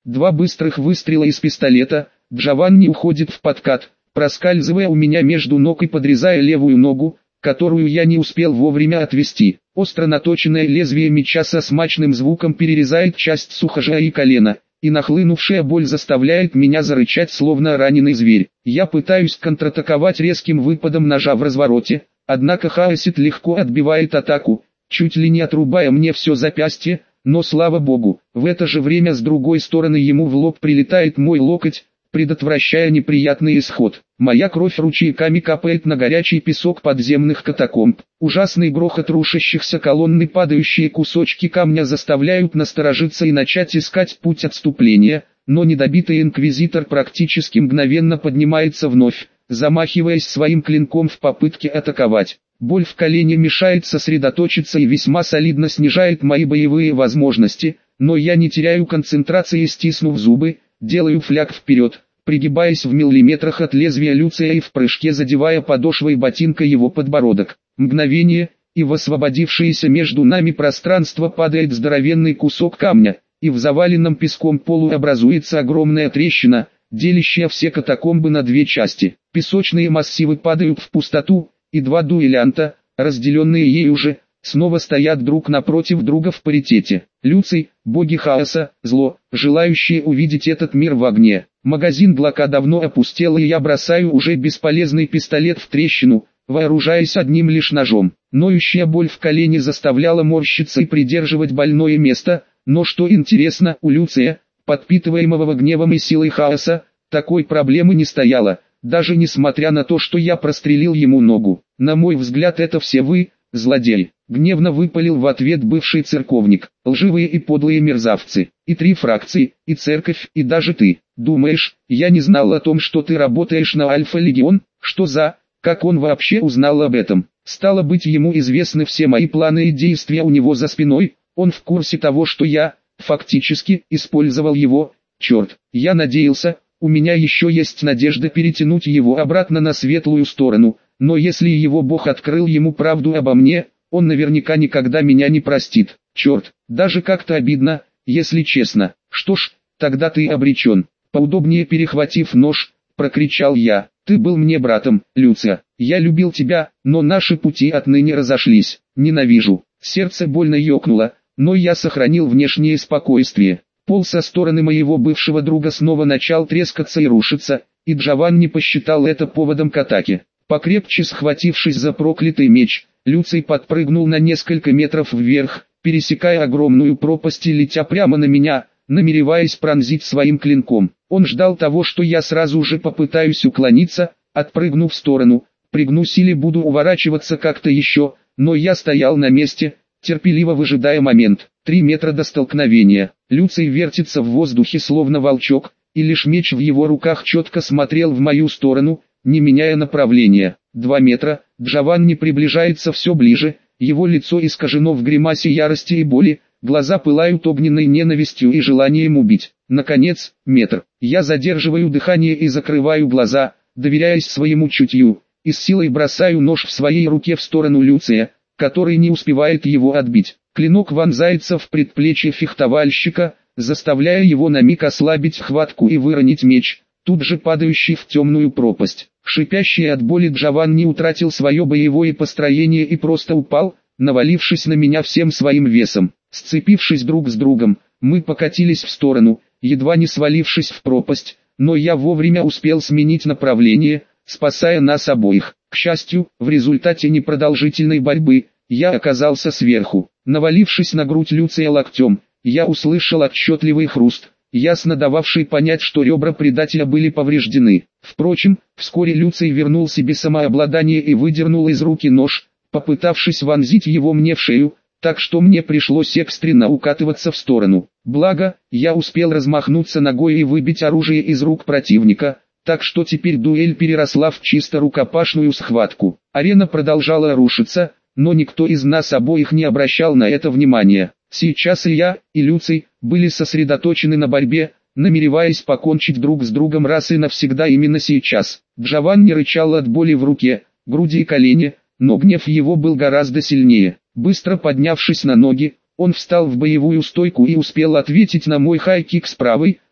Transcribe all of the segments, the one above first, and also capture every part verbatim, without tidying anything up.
Два быстрых выстрела из пистолета, Джованни уходит в подкат, проскальзывая у меня между ног и подрезая левую ногу, которую я не успел вовремя отвести. Остро наточенное лезвие меча со смачным звуком перерезает часть сухожилия и колена, и нахлынувшая боль заставляет меня зарычать словно раненый зверь. Я пытаюсь контратаковать резким выпадом ножа в развороте, однако Хаосит легко отбивает атаку, чуть ли не отрубая мне все запястье, но слава богу, в это же время с другой стороны ему в лоб прилетает мой локоть, предотвращая неприятный исход. Моя кровь ручейками капает на горячий песок подземных катакомб. Ужасный грохот рушащихся колонн и падающие кусочки камня заставляют насторожиться и начать искать путь отступления, но недобитый инквизитор практически мгновенно поднимается вновь, замахиваясь своим клинком в попытке атаковать. Боль в колене мешает сосредоточиться и весьма солидно снижает мои боевые возможности, но я не теряю концентрации, стиснув зубы, делаю фляг вперед, пригибаясь в миллиметрах от лезвия Люция и в прыжке задевая подошвой ботинка его подбородок. Мгновение, и в освободившееся между нами пространство падает здоровенный кусок камня, и в заваленном песком полу образуется огромная трещина, делящая все катакомбы на две части. Песочные массивы падают в пустоту, и два дуэлянта, разделенные ею же, снова стоят друг напротив друга в паритете. Люций, боги хаоса, зло, желающие увидеть этот мир в огне. Магазин Глока давно опустел, и я бросаю уже бесполезный пистолет в трещину, вооружаясь одним лишь ножом. Ноющая боль в колене заставляла морщиться и придерживать больное место, но что интересно, у Люция, подпитываемого гневом и силой хаоса, такой проблемы не стояло, даже несмотря на то, что я прострелил ему ногу. На мой взгляд, это все вы, злодей. Гневно выпалил в ответ бывший церковник. Лживые и подлые мерзавцы. И три фракции, и церковь, и даже ты. Думаешь, я не знал о том, что ты работаешь на Альфа-Легион? Что за... Как он вообще узнал об этом? Стало быть, ему известны все мои планы и действия у него за спиной. Он в курсе того, что я, фактически, использовал его. Черт, я надеялся, у меня еще есть надежда перетянуть его обратно на светлую сторону. Но если его Бог открыл ему правду обо мне, он наверняка никогда меня не простит. Черт, даже как-то обидно, если честно. Что ж, тогда ты обречен. Поудобнее перехватив нож, прокричал я. Ты был мне братом, Люция. Я любил тебя, но наши пути отныне разошлись. Ненавижу. Сердце больно ёкнуло, но я сохранил внешнее спокойствие. Пол со стороны моего бывшего друга снова начал трескаться и рушиться, и Джованни посчитал это поводом к атаке. Покрепче схватившись за проклятый меч, Люций подпрыгнул на несколько метров вверх, пересекая огромную пропасть и летя прямо на меня, намереваясь пронзить своим клинком. Он ждал того, что я сразу же попытаюсь уклониться, отпрыгну в сторону, пригнусь или буду уворачиваться как-то еще, но я стоял на месте, терпеливо выжидая момент. Три метра до столкновения. Люций вертится в воздухе словно волчок, и лишь меч в его руках четко смотрел в мою сторону, не меняя направления. Два метра, Джованни приближается все ближе, его лицо искажено в гримасе ярости и боли, глаза пылают огненной ненавистью и желанием убить. Наконец, метр. Я задерживаю дыхание и закрываю глаза, доверяясь своему чутью, и с силой бросаю нож в своей руке в сторону Люция, который не успевает его отбить. Клинок вонзается в предплечье фехтовальщика, заставляя его на миг ослабить хватку и выронить меч, тут же падающий в темную пропасть. Шипящий от боли Джованни утратил свое боевое построение и просто упал, навалившись на меня всем своим весом. Сцепившись друг с другом, мы покатились в сторону, едва не свалившись в пропасть, но я вовремя успел сменить направление, спасая нас обоих. К счастью, в результате непродолжительной борьбы, я оказался сверху. Навалившись на грудь Люция локтем, я услышал отчетливый хруст, ясно дававший понять, что ребра предателя были повреждены. Впрочем, вскоре Люций вернул себе самообладание и выдернул из руки нож, попытавшись вонзить его мне в шею, так что мне пришлось экстренно укатываться в сторону. Благо, я успел размахнуться ногой и выбить оружие из рук противника, так что теперь дуэль переросла в чисто рукопашную схватку. Арена продолжала рушиться, но никто из нас обоих не обращал на это внимания. Сейчас и я, и Люций были сосредоточены на борьбе, намереваясь покончить друг с другом раз и навсегда именно сейчас. Джованни рычал от боли в руке, груди и колене, но гнев его был гораздо сильнее. Быстро поднявшись на ноги, он встал в боевую стойку и успел ответить на мой хай-кик с правой,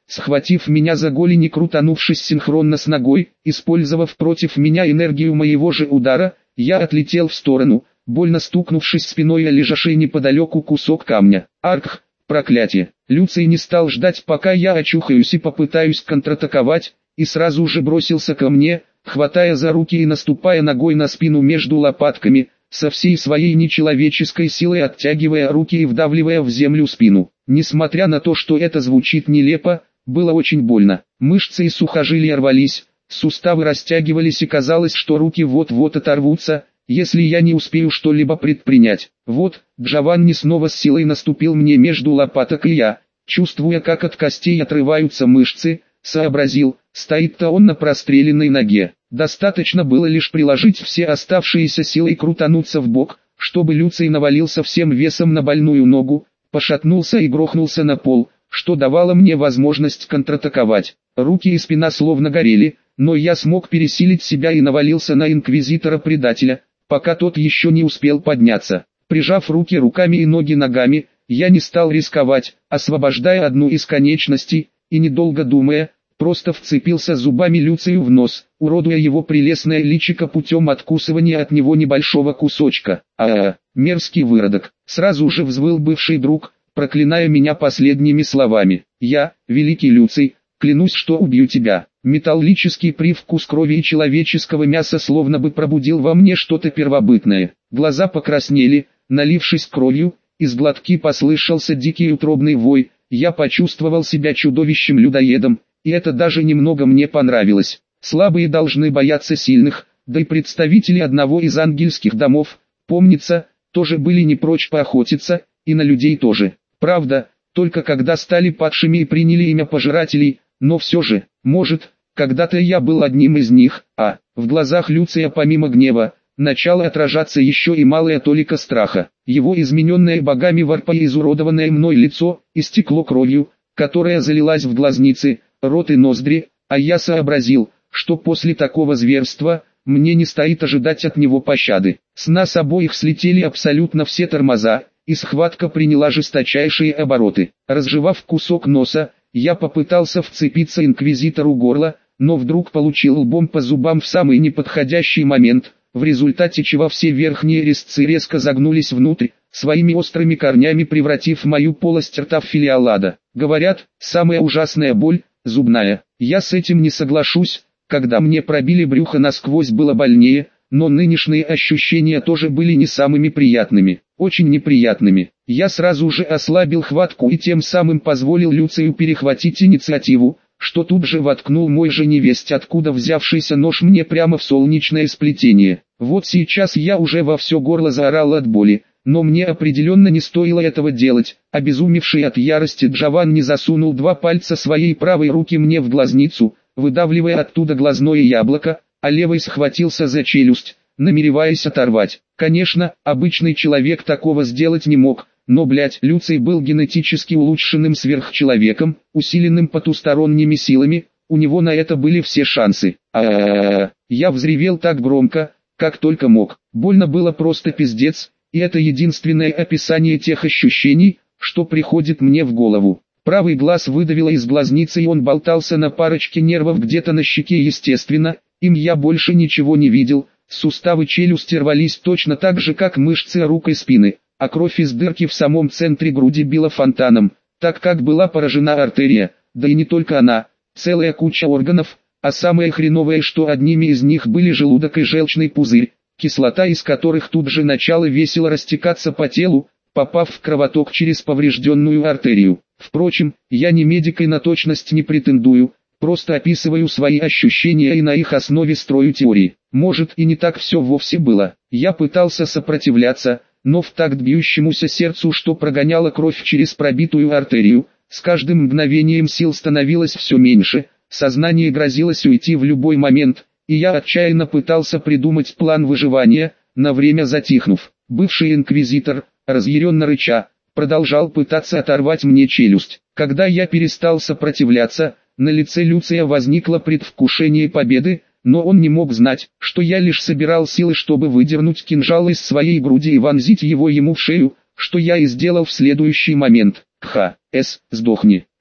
схватив меня за голени, крутанувшись синхронно с ногой, использовав против меня энергию моего же удара, я отлетел в сторону, больно стукнувшись спиной о лежавший неподалеку кусок камня. Арх, проклятие! Люций не стал ждать, пока я очухаюсь и попытаюсь контратаковать, и сразу же бросился ко мне, хватая за руки и наступая ногой на спину между лопатками, со всей своей нечеловеческой силой оттягивая руки и вдавливая в землю спину. Несмотря на то, что это звучит нелепо, было очень больно. Мышцы и сухожилия рвались, суставы растягивались и казалось, что руки вот-вот оторвутся, если я не успею что-либо предпринять. Вот, Джованни снова с силой наступил мне между лопаток, и я, чувствуя, как от костей отрываются мышцы, сообразил, стоит-то он на простреленной ноге. Достаточно было лишь приложить все оставшиеся силы и крутануться в бок, чтобы Люций навалился всем весом на больную ногу, пошатнулся и грохнулся на пол, что давало мне возможность контратаковать. Руки и спина словно горели, но я смог пересилить себя и навалился на инквизитора-предателя, пока тот еще не успел подняться. Прижав руки руками и ноги ногами, я не стал рисковать, освобождая одну из конечностей, и недолго думая, просто вцепился зубами Люцию в нос, уродуя его прелестное личико путем откусывания от него небольшого кусочка. А-а-а, мерзкий выродок, сразу же взвыл бывший друг, проклиная меня последними словами. Я, великий Люций, клянусь, что убью тебя. Металлический привкус крови и человеческого мяса словно бы пробудил во мне что-то первобытное. Глаза покраснели, налившись кровью, из глотки послышался дикий утробный вой. Я почувствовал себя чудовищем-людоедом, и это даже немного мне понравилось. Слабые должны бояться сильных, да и представители одного из ангельских домов, помнится, тоже были не прочь поохотиться, и на людей тоже. Правда, только когда стали падшими и приняли имя пожирателей, но все же, может, когда-то я был одним из них, а, в глазах Люция помимо гнева, начало отражаться еще и малая толика страха. Его измененное богами варпа и изуродованное мной лицо, истекло кровью, которая залилась в глазницы, рот и ноздри, а я сообразил, что после такого зверства, мне не стоит ожидать от него пощады. С нас обоих слетели абсолютно все тормоза, и схватка приняла жесточайшие обороты. Разжевав кусок носа, я попытался вцепиться инквизитору в горло, но вдруг получил лбом по зубам в самый неподходящий момент, в результате чего все верхние резцы резко загнулись внутрь, своими острыми корнями превратив мою полость рта в филиал ада. Говорят, самая ужасная боль – зубная. Я с этим не соглашусь, когда мне пробили брюхо насквозь было больнее, но нынешние ощущения тоже были не самыми приятными, очень неприятными. Я сразу же ослабил хватку и тем самым позволил Люцию перехватить инициативу, что тут же воткнул мой же невесть откуда взявшийся нож мне прямо в солнечное сплетение. Вот сейчас я уже во все горло заорал от боли, но мне определенно не стоило этого делать. Обезумевший от ярости Джованни засунул два пальца своей правой руки мне в глазницу, выдавливая оттуда глазное яблоко, а левой схватился за челюсть, намереваясь оторвать. Конечно, обычный человек такого сделать не мог, но, блять, Люций был генетически улучшенным сверхчеловеком, усиленным потусторонними силами, у него на это были все шансы. А-а-а, я взревел так громко, как только мог. Больно было просто пиздец, и это единственное описание тех ощущений, что приходит мне в голову. Правый глаз выдавило из глазницы, и он болтался на парочке нервов где-то на щеке, естественно, им я больше ничего не видел. Суставы челюсти рвались точно так же, как мышцы рук и спины, а кровь из дырки в самом центре груди била фонтаном, так как была поражена артерия, да и не только она, целая куча органов, а самое хреновое, что одними из них были желудок и желчный пузырь, кислота из которых тут же начала весело растекаться по телу, попав в кровоток через поврежденную артерию. Впрочем, я не медик и на точность не претендую, просто описываю свои ощущения и на их основе строю теории. Может, и не так все вовсе было. Я пытался сопротивляться, но в такт бьющемуся сердцу, что прогоняло кровь через пробитую артерию, с каждым мгновением сил становилось все меньше, сознание грозилось уйти в любой момент, и я отчаянно пытался придумать план выживания, на время затихнув. Бывший инквизитор, разъяренно рыча, продолжал пытаться оторвать мне челюсть. Когда я перестал сопротивляться, на лице Люция возникло предвкушение победы, но он не мог знать, что я лишь собирал силы, чтобы выдернуть кинжал из своей груди и вонзить его ему в шею, что я и сделал в следующий момент. Кха, С, сдохни.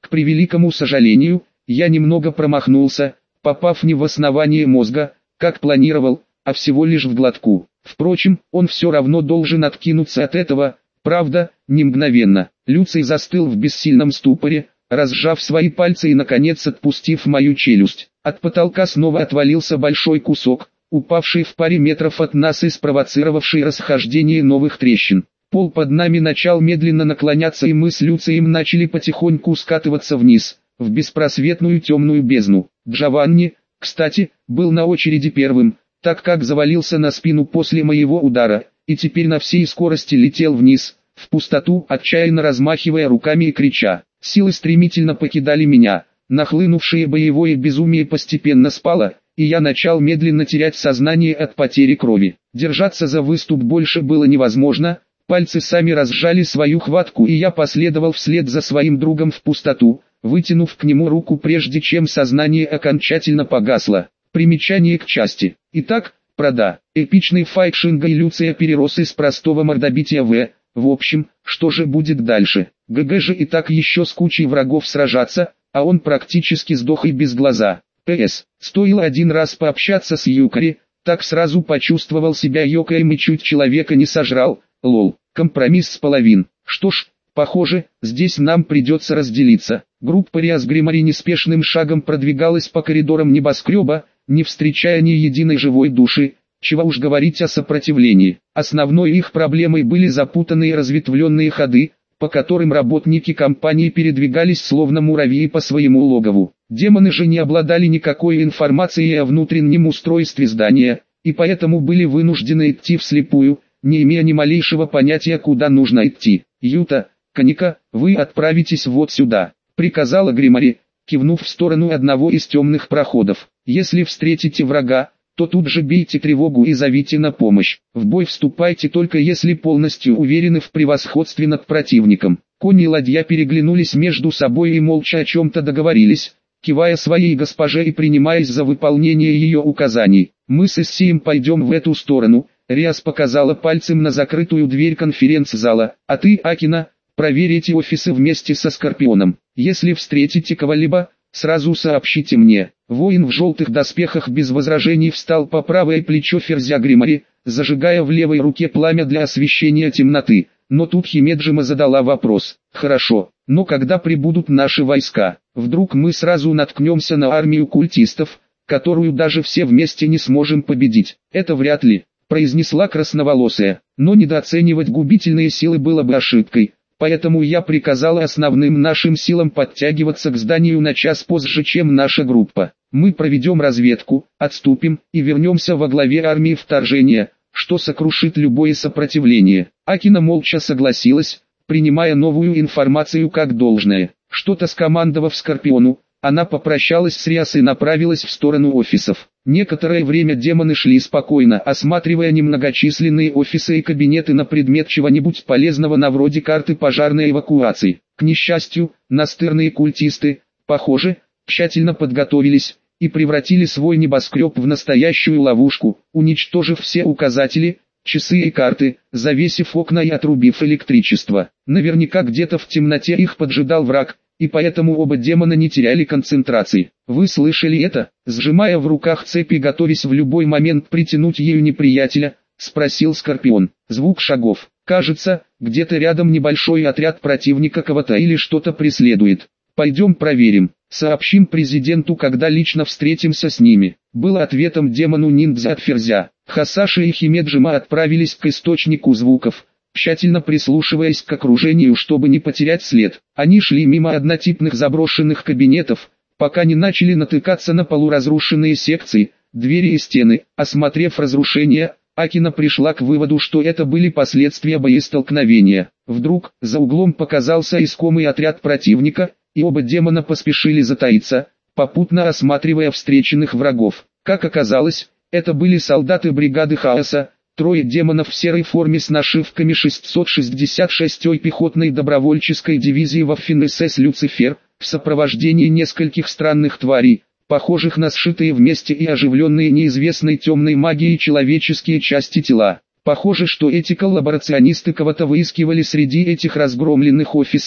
К превеликому сожалению, я немного промахнулся, попав не в основание мозга, как планировал, а всего лишь в глотку. Впрочем, он все равно должен откинуться от этого, правда, не мгновенно. Люций застыл в бессильном ступоре, разжав свои пальцы и наконец отпустив мою челюсть. От потолка снова отвалился большой кусок, упавший в паре метров от нас и спровоцировавший расхождение новых трещин. Пол под нами начал медленно наклоняться, и мы с Люцием начали потихоньку скатываться вниз, в беспросветную темную бездну. Джованни, кстати, был на очереди первым, так как завалился на спину после моего удара, и теперь на всей скорости летел вниз, в пустоту, отчаянно размахивая руками и крича. Силы стремительно покидали меня, нахлынувшее боевое безумие постепенно спало, и я начал медленно терять сознание от потери крови. Держаться за выступ больше было невозможно, пальцы сами разжали свою хватку, и я последовал вслед за своим другом в пустоту, вытянув к нему руку прежде чем сознание окончательно погасло. Примечание к части. Итак, прода. Эпичный файт Шинга и Люция перерос из простого мордобития в... В общем, что же будет дальше? ГГ же и так еще с кучей врагов сражаться, а он практически сдох и без глаза. ПС. Стоило один раз пообщаться с Юкари, так сразу почувствовал себя Йокаем и чуть человека не сожрал. Лол. Компромисс с половин. Что ж, похоже, здесь нам придется разделиться. Группа Риас Гримари неспешным шагом продвигалась по коридорам небоскреба, не встречая ни единой живой души, чего уж говорить о сопротивлении. Основной их проблемой были запутанные разветвленные ходы, по которым работники компании передвигались словно муравьи по своему логову. Демоны же не обладали никакой информацией о внутреннем устройстве здания, и поэтому были вынуждены идти вслепую, не имея ни малейшего понятия, куда нужно идти. «Юта, Каника, вы отправитесь вот сюда», — приказала Гримари, кивнув в сторону одного из темных проходов. «Если встретите врага, то тут же бейте тревогу и зовите на помощь. В бой вступайте только если полностью уверены в превосходстве над противником». Конь и ладья переглянулись между собой и молча о чем-то договорились, кивая своей госпоже и принимаясь за выполнение ее указаний. «Мы с Иссием пойдем в эту сторону», — Риас показала пальцем на закрытую дверь конференц-зала. «А ты, Акина, проверь эти офисы вместе со Скорпионом. Если встретите кого-либо, сразу сообщите мне». Воин в желтых доспехах без возражений встал по правое плечо Ферзя Гримари, зажигая в левой руке пламя для освещения темноты. Но тут Химеджима задала вопрос. «Хорошо, но когда прибудут наши войска? Вдруг мы сразу наткнемся на армию культистов, которую даже все вместе не сможем победить?» «Это вряд ли», — произнесла красноволосая. «Но недооценивать губительные силы было бы ошибкой. Поэтому я приказала основным нашим силам подтягиваться к зданию на час позже, чем наша группа. Мы проведем разведку, отступим и вернемся во главе армии вторжения, что сокрушит любое сопротивление». Акина молча согласилась, принимая новую информацию как должное. Что-то скомандовав Скорпиону, она попрощалась с Риас и направилась в сторону офисов. Некоторое время демоны шли спокойно, осматривая немногочисленные офисы и кабинеты на предмет чего-нибудь полезного на вроде карты пожарной эвакуации. К несчастью, настырные культисты, похоже, тщательно подготовились и превратили свой небоскреб в настоящую ловушку, уничтожив все указатели, часы и карты, завесив окна и отрубив электричество. Наверняка где-то в темноте их поджидал враг, и поэтому оба демона не теряли концентрации. «Вы слышали это?» Сжимая в руках цепь и готовясь в любой момент притянуть ею неприятеля, спросил Скорпион. Звук шагов. «Кажется, где-то рядом небольшой отряд противника кого-то или что-то преследует. Пойдем проверим. Сообщим президенту, когда лично встретимся с ними», было ответом демону ниндзя от Ферзя. Хасаши и Химеджима отправились к источнику звуков, тщательно прислушиваясь к окружению, чтобы не потерять след. Они шли мимо однотипных заброшенных кабинетов, пока не начали натыкаться на полуразрушенные секции, двери и стены. Осмотрев разрушения, Акина пришла к выводу, что это были последствия боестолкновения. Вдруг, за углом показался искомый отряд противника, и оба демона поспешили затаиться, попутно осматривая встреченных врагов. Как оказалось, это были солдаты бригады Хаоса, трое демонов в серой форме с нашивками шестьсот шестьдесят шестой пехотной добровольческой дивизии Waffen-эс эс Люцифер, в сопровождении нескольких странных тварей, похожих на сшитые вместе и оживленные неизвестной темной магией человеческие части тела. Похоже, что эти коллаборационисты кого-то выискивали среди этих разгромленных офисов,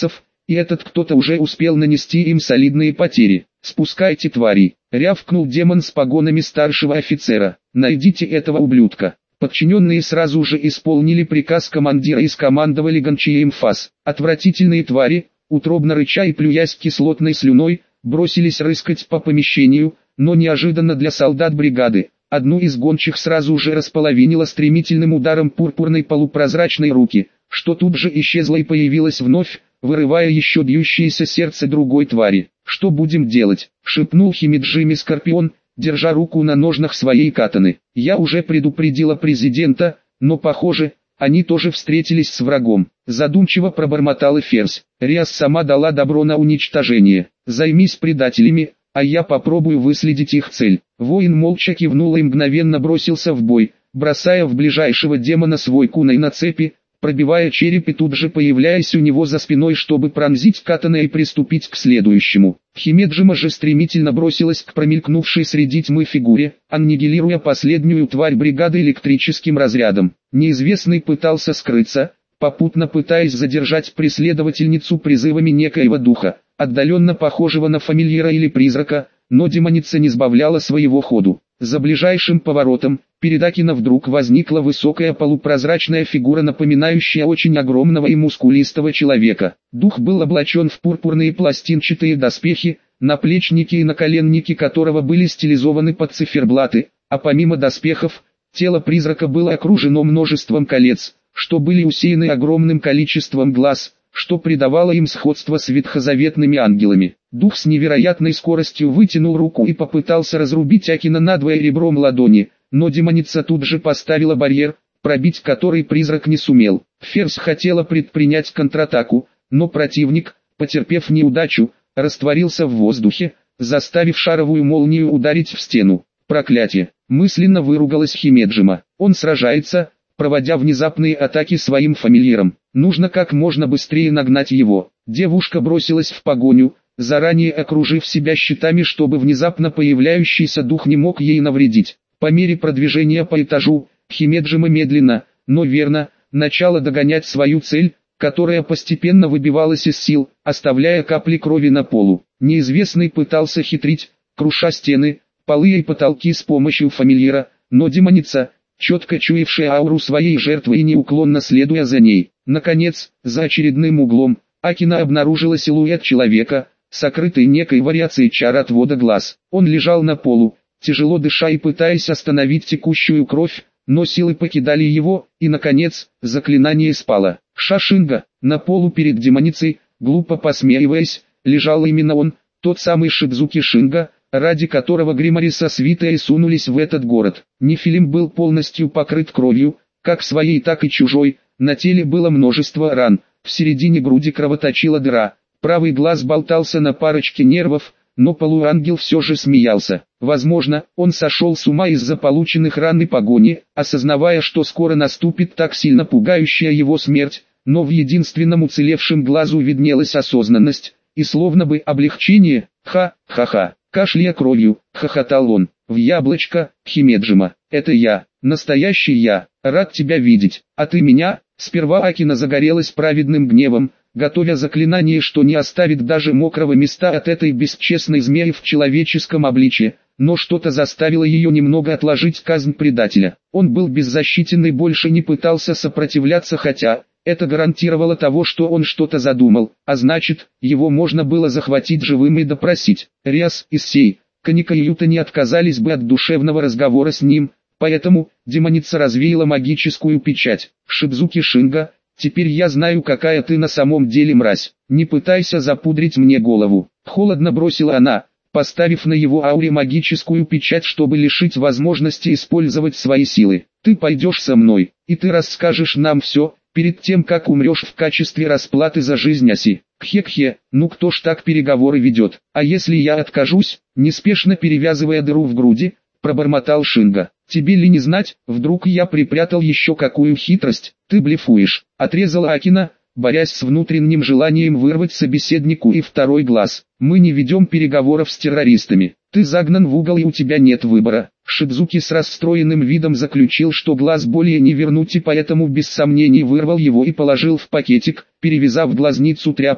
и этот кто-то уже успел нанести им солидные потери. «Спускайте, твари!» — рявкнул демон с погонами старшего офицера. «Найдите этого ублюдка!» Подчиненные сразу же исполнили приказ командира и скомандовали гончеем фас. Отвратительные твари, утробно рыча и плюясь кислотной слюной, бросились рыскать по помещению, но неожиданно для солдат бригады, одну из гончих сразу же располовинила стремительным ударом пурпурной полупрозрачной руки, что тут же исчезла и появилась вновь, вырывая еще бьющееся сердце другой твари. «Что будем делать?» — шепнул Химиджими Скорпион, держа руку на ножнах своей катаны. «Я уже предупредила президента, но похоже, они тоже встретились с врагом». Задумчиво пробормотал Ферзь. Риас сама дала добро на уничтожение. «Займись предателями, а я попробую выследить их цель». Воин молча кивнул и мгновенно бросился в бой, бросая в ближайшего демона свой кунай на цепи, пробивая череп и тут же появляясь у него за спиной, чтобы пронзить катаной и приступить к следующему. Химеджима же стремительно бросилась к промелькнувшей среди тьмы фигуре, аннигилируя последнюю тварь бригады электрическим разрядом. Неизвестный пытался скрыться, попутно пытаясь задержать преследовательницу призывами некоего духа, отдаленно похожего на фамильяра или призрака, но демоница не сбавляла своего ходу. За ближайшим поворотом, перед Акино вдруг возникла высокая полупрозрачная фигура, напоминающая очень огромного и мускулистого человека. Дух был облачен в пурпурные пластинчатые доспехи, наплечники и наколенники которого были стилизованы под циферблаты, а помимо доспехов, тело призрака было окружено множеством колец, что были усеяны огромным количеством глаз, что придавало им сходство с ветхозаветными ангелами. Дух с невероятной скоростью вытянул руку и попытался разрубить Акино надвое ребром ладони, но демоница тут же поставила барьер, пробить который призрак не сумел. Ферзь хотела предпринять контратаку, но противник, потерпев неудачу, растворился в воздухе, заставив шаровую молнию ударить в стену. «Проклятие!» — мысленно выругалась Химеджима. «Он сражается, проводя внезапные атаки своим фамильярам. Нужно как можно быстрее нагнать его». Девушка бросилась в погоню, заранее окружив себя щитами, чтобы внезапно появляющийся дух не мог ей навредить. По мере продвижения по этажу, Химеджима медленно, но верно, начала догонять свою цель, которая постепенно выбивалась из сил, оставляя капли крови на полу. Неизвестный пытался хитрить, круша стены, полы и потолки с помощью фамильяра, но демоница, четко чуявшая ауру своей жертвы и неуклонно следуя за ней. Наконец, за очередным углом, Акино обнаружила силуэт человека, сокрытый некой вариацией чар отвода глаз. Он лежал на полу, тяжело дыша и пытаясь остановить текущую кровь, но силы покидали его, и наконец, заклинание спало. Шашинга, на полу перед демоницей, глупо посмеиваясь, лежал именно он, тот самый Шидзуки Шинга, ради которого Гримари со свитой сунулись в этот город. Нефилим был полностью покрыт кровью, как своей так и чужой, на теле было множество ран, в середине груди кровоточила дыра, правый глаз болтался на парочке нервов, но полуангел все же смеялся. Возможно, он сошел с ума из-за полученных ран и погони, осознавая, что скоро наступит так сильно пугающая его смерть, но в единственном уцелевшем глазу виднелась осознанность, и словно бы облегчение. «Ха-ха-ха!» Кашляя кровью, хохотал он. «В яблочко, Химеджима, это я, настоящий я, рад тебя видеть, а ты меня?» Сперва Акино загорелась праведным гневом, готовя заклинание, что не оставит даже мокрого места от этой бесчестной змеи в человеческом обличье, но что-то заставило ее немного отложить казнь предателя. Он был беззащитен и больше не пытался сопротивляться, хотя это гарантировало того, что он что-то задумал, а значит, его можно было захватить живым и допросить. Риас, Issей, Каника и Юта не отказались бы от душевного разговора с ним, поэтому демоница развеяла магическую печать. «Шидзуки Шинга, теперь я знаю, какая ты на самом деле мразь. Не пытайся запудрить мне голову». Холодно бросила она, поставив на его ауре магическую печать, чтобы лишить возможности использовать свои силы. «Ты пойдешь со мной, и ты расскажешь нам все, перед тем как умрешь в качестве расплаты за жизнь Аси». «Кхе-кхе, ну кто ж так переговоры ведет? А если я откажусь?» Неспешно перевязывая дыру в груди, пробормотал Шинга. «Тебе ли не знать, вдруг я припрятал еще какую хитрость?» «Ты блефуешь», — отрезала Акино, борясь с внутренним желанием вырвать собеседнику и второй глаз. «Мы не ведем переговоров с террористами. Ты загнан в угол и у тебя нет выбора». Шидзуки с расстроенным видом заключил, что глаз более не вернуть, и поэтому без сомнений вырвал его и положил в пакетик, перевязав глазницу тряпкой,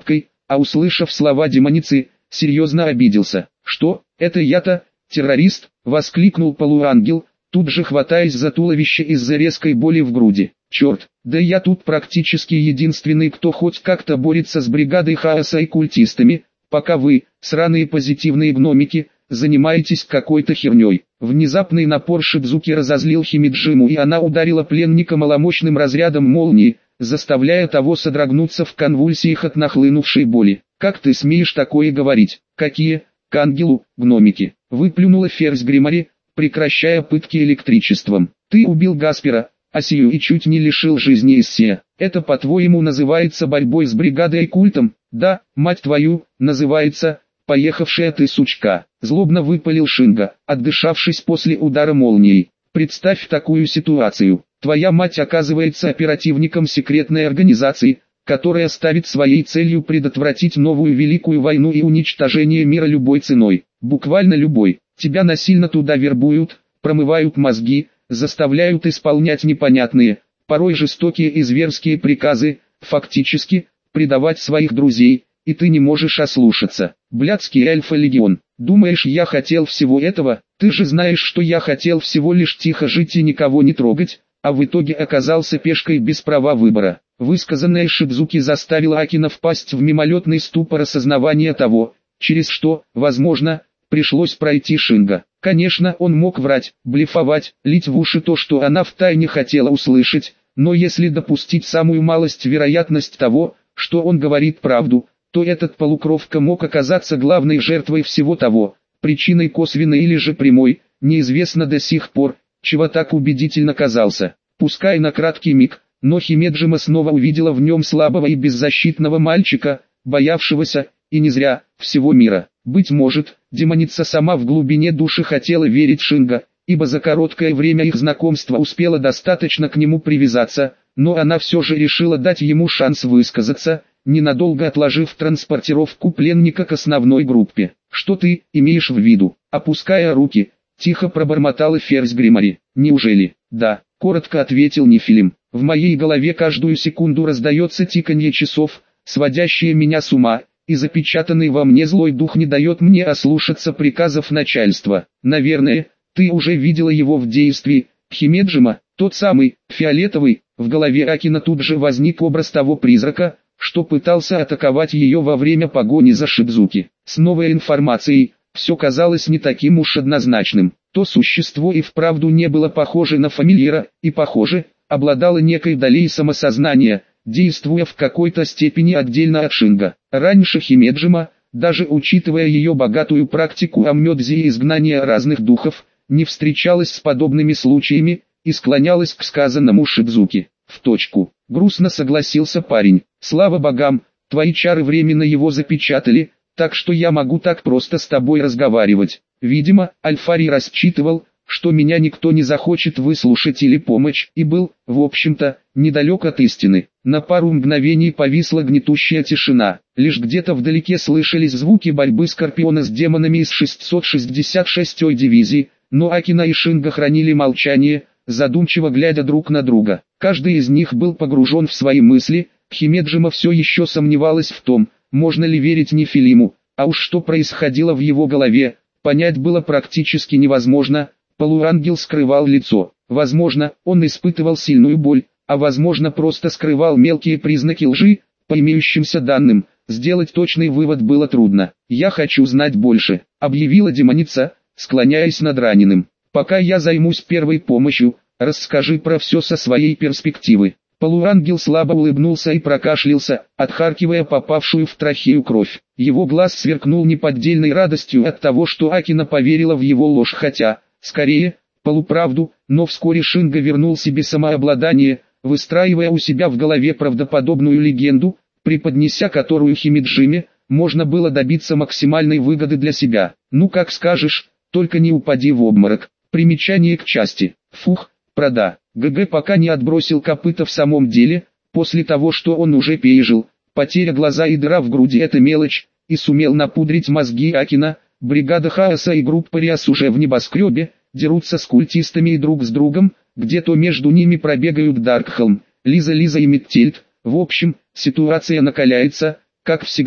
а услышав слова демоницы, серьезно обиделся. «Что, это я-то, террорист?» — воскликнул полуангел, тут же хватаясь за туловище из-за резкой боли в груди. «Черт, да я тут практически единственный, кто хоть как-то борется с бригадой хаоса и культистами, пока вы, сраные позитивные гномики, занимаетесь какой-то херней». Внезапный напор Шидзуки разозлил Химиджиму, и она ударила пленника маломощным разрядом молнии, заставляя того содрогнуться в конвульсиях от нахлынувшей боли. «Как ты смеешь такое говорить? Какие, к ангелу, гномики?» — выплюнула Ферзь Гримари, прекращая пытки электричеством. «Ты убил Гаспера, Асию, и чуть не лишил жизни Иссия. Это, по-твоему, называется борьбой с бригадой и культом?» «Да, мать твою, называется, поехавшая ты сучка», — злобно выпалил Шинга, отдышавшись после удара молнией. «Представь такую ситуацию. Твоя мать оказывается оперативником секретной организации, которая ставит своей целью предотвратить новую великую войну и уничтожение мира любой ценой. Буквально любой. Тебя насильно туда вербуют, промывают мозги, заставляют исполнять непонятные, порой жестокие и зверские приказы, фактически, предавать своих друзей, и ты не можешь ослушаться. Блядский Альфа-легион. Думаешь, я хотел всего этого? Ты же знаешь, что я хотел всего лишь тихо жить и никого не трогать, а в итоге оказался пешкой без права выбора». Высказанное Шидзуки заставило Акина впасть в мимолетный ступор осознавания того, через что, возможно, пришлось пройти Шинга. Конечно, он мог врать, блефовать, лить в уши то, что она втайне хотела услышать, но если допустить самую малость вероятность того, что он говорит правду, то этот полукровка мог оказаться главной жертвой всего того, причиной косвенной или же прямой, неизвестно до сих пор, чего так убедительно казался. Пускай на краткий миг, но Химеджима снова увидела в нем слабого и беззащитного мальчика, боявшегося, и не зря, всего мира. Быть может, демоница сама в глубине души хотела верить Шинга, ибо за короткое время их знакомства успела достаточно к нему привязаться, но она все же решила дать ему шанс высказаться, ненадолго отложив транспортировку пленника к основной группе. «Что ты имеешь в виду?» Опуская руки, тихо пробормотала Ферзь Гримари. «Неужели?» «Да», — коротко ответил Нефилим. «В моей голове каждую секунду раздается тиканье часов, сводящее меня с ума, и запечатанный во мне злой дух не дает мне ослушаться приказов начальства. Наверное, ты уже видела его в действии, Химеджима, тот самый, фиолетовый». В голове Акина тут же возник образ того призрака, что пытался атаковать ее во время погони за Шидзуки. С новой информацией, все казалось не таким уж однозначным. То существо и вправду не было похоже на фамильяра, и, похоже, обладало некой долей самосознания, действуя в какой-то степени отдельно от Шинга. Раньше Химеджима, даже учитывая ее богатую практику аммёдзи и изгнания разных духов, не встречалась с подобными случаями, и склонялась к сказанному Шидзуки. «В точку», — грустно согласился парень. «Слава богам, твои чары временно его запечатали, так что я могу так просто с тобой разговаривать. Видимо, Альфари рассчитывал, что меня никто не захочет выслушать или помочь, и был, в общем-то, недалек от истины». На пару мгновений повисла гнетущая тишина. Лишь где-то вдалеке слышались звуки борьбы Скорпиона с демонами из шестьсот шестьдесят шестой дивизии, но Акина и Шинга хранили молчание, задумчиво глядя друг на друга. Каждый из них был погружен в свои мысли. Химеджима все еще сомневалась в том, можно ли верить Нефилиму, а уж что происходило в его голове, понять было практически невозможно. Полуангел скрывал лицо. Возможно, он испытывал сильную боль, а возможно просто скрывал мелкие признаки лжи. По имеющимся данным, сделать точный вывод было трудно. «Я хочу знать больше», — объявила демоница, склоняясь над раненым. «Пока я займусь первой помощью, расскажи про все со своей перспективы». Полуангел слабо улыбнулся и прокашлялся, отхаркивая попавшую в трахею кровь. Его глаз сверкнул неподдельной радостью от того, что Акина поверила в его ложь, хотя, скорее, полуправду, но вскоре Шинга вернул себе самообладание, выстраивая у себя в голове правдоподобную легенду, преподнеся которую Химеджиме можно было добиться максимальной выгоды для себя. «Ну как скажешь, только не упади в обморок». Примечание к части. Фух, прода. ГГ пока не отбросил копыта в самом деле, после того, что он уже пережил. Потеря глаза и дыра в груди — это мелочь, и сумел напудрить мозги Акина. Бригада хаоса и группа Риас уже в небоскребе, дерутся с культистами и друг с другом, где-то между ними пробегают Даркхолм, Лиза Лиза и Миттельд. В общем, ситуация накаляется, как всегда.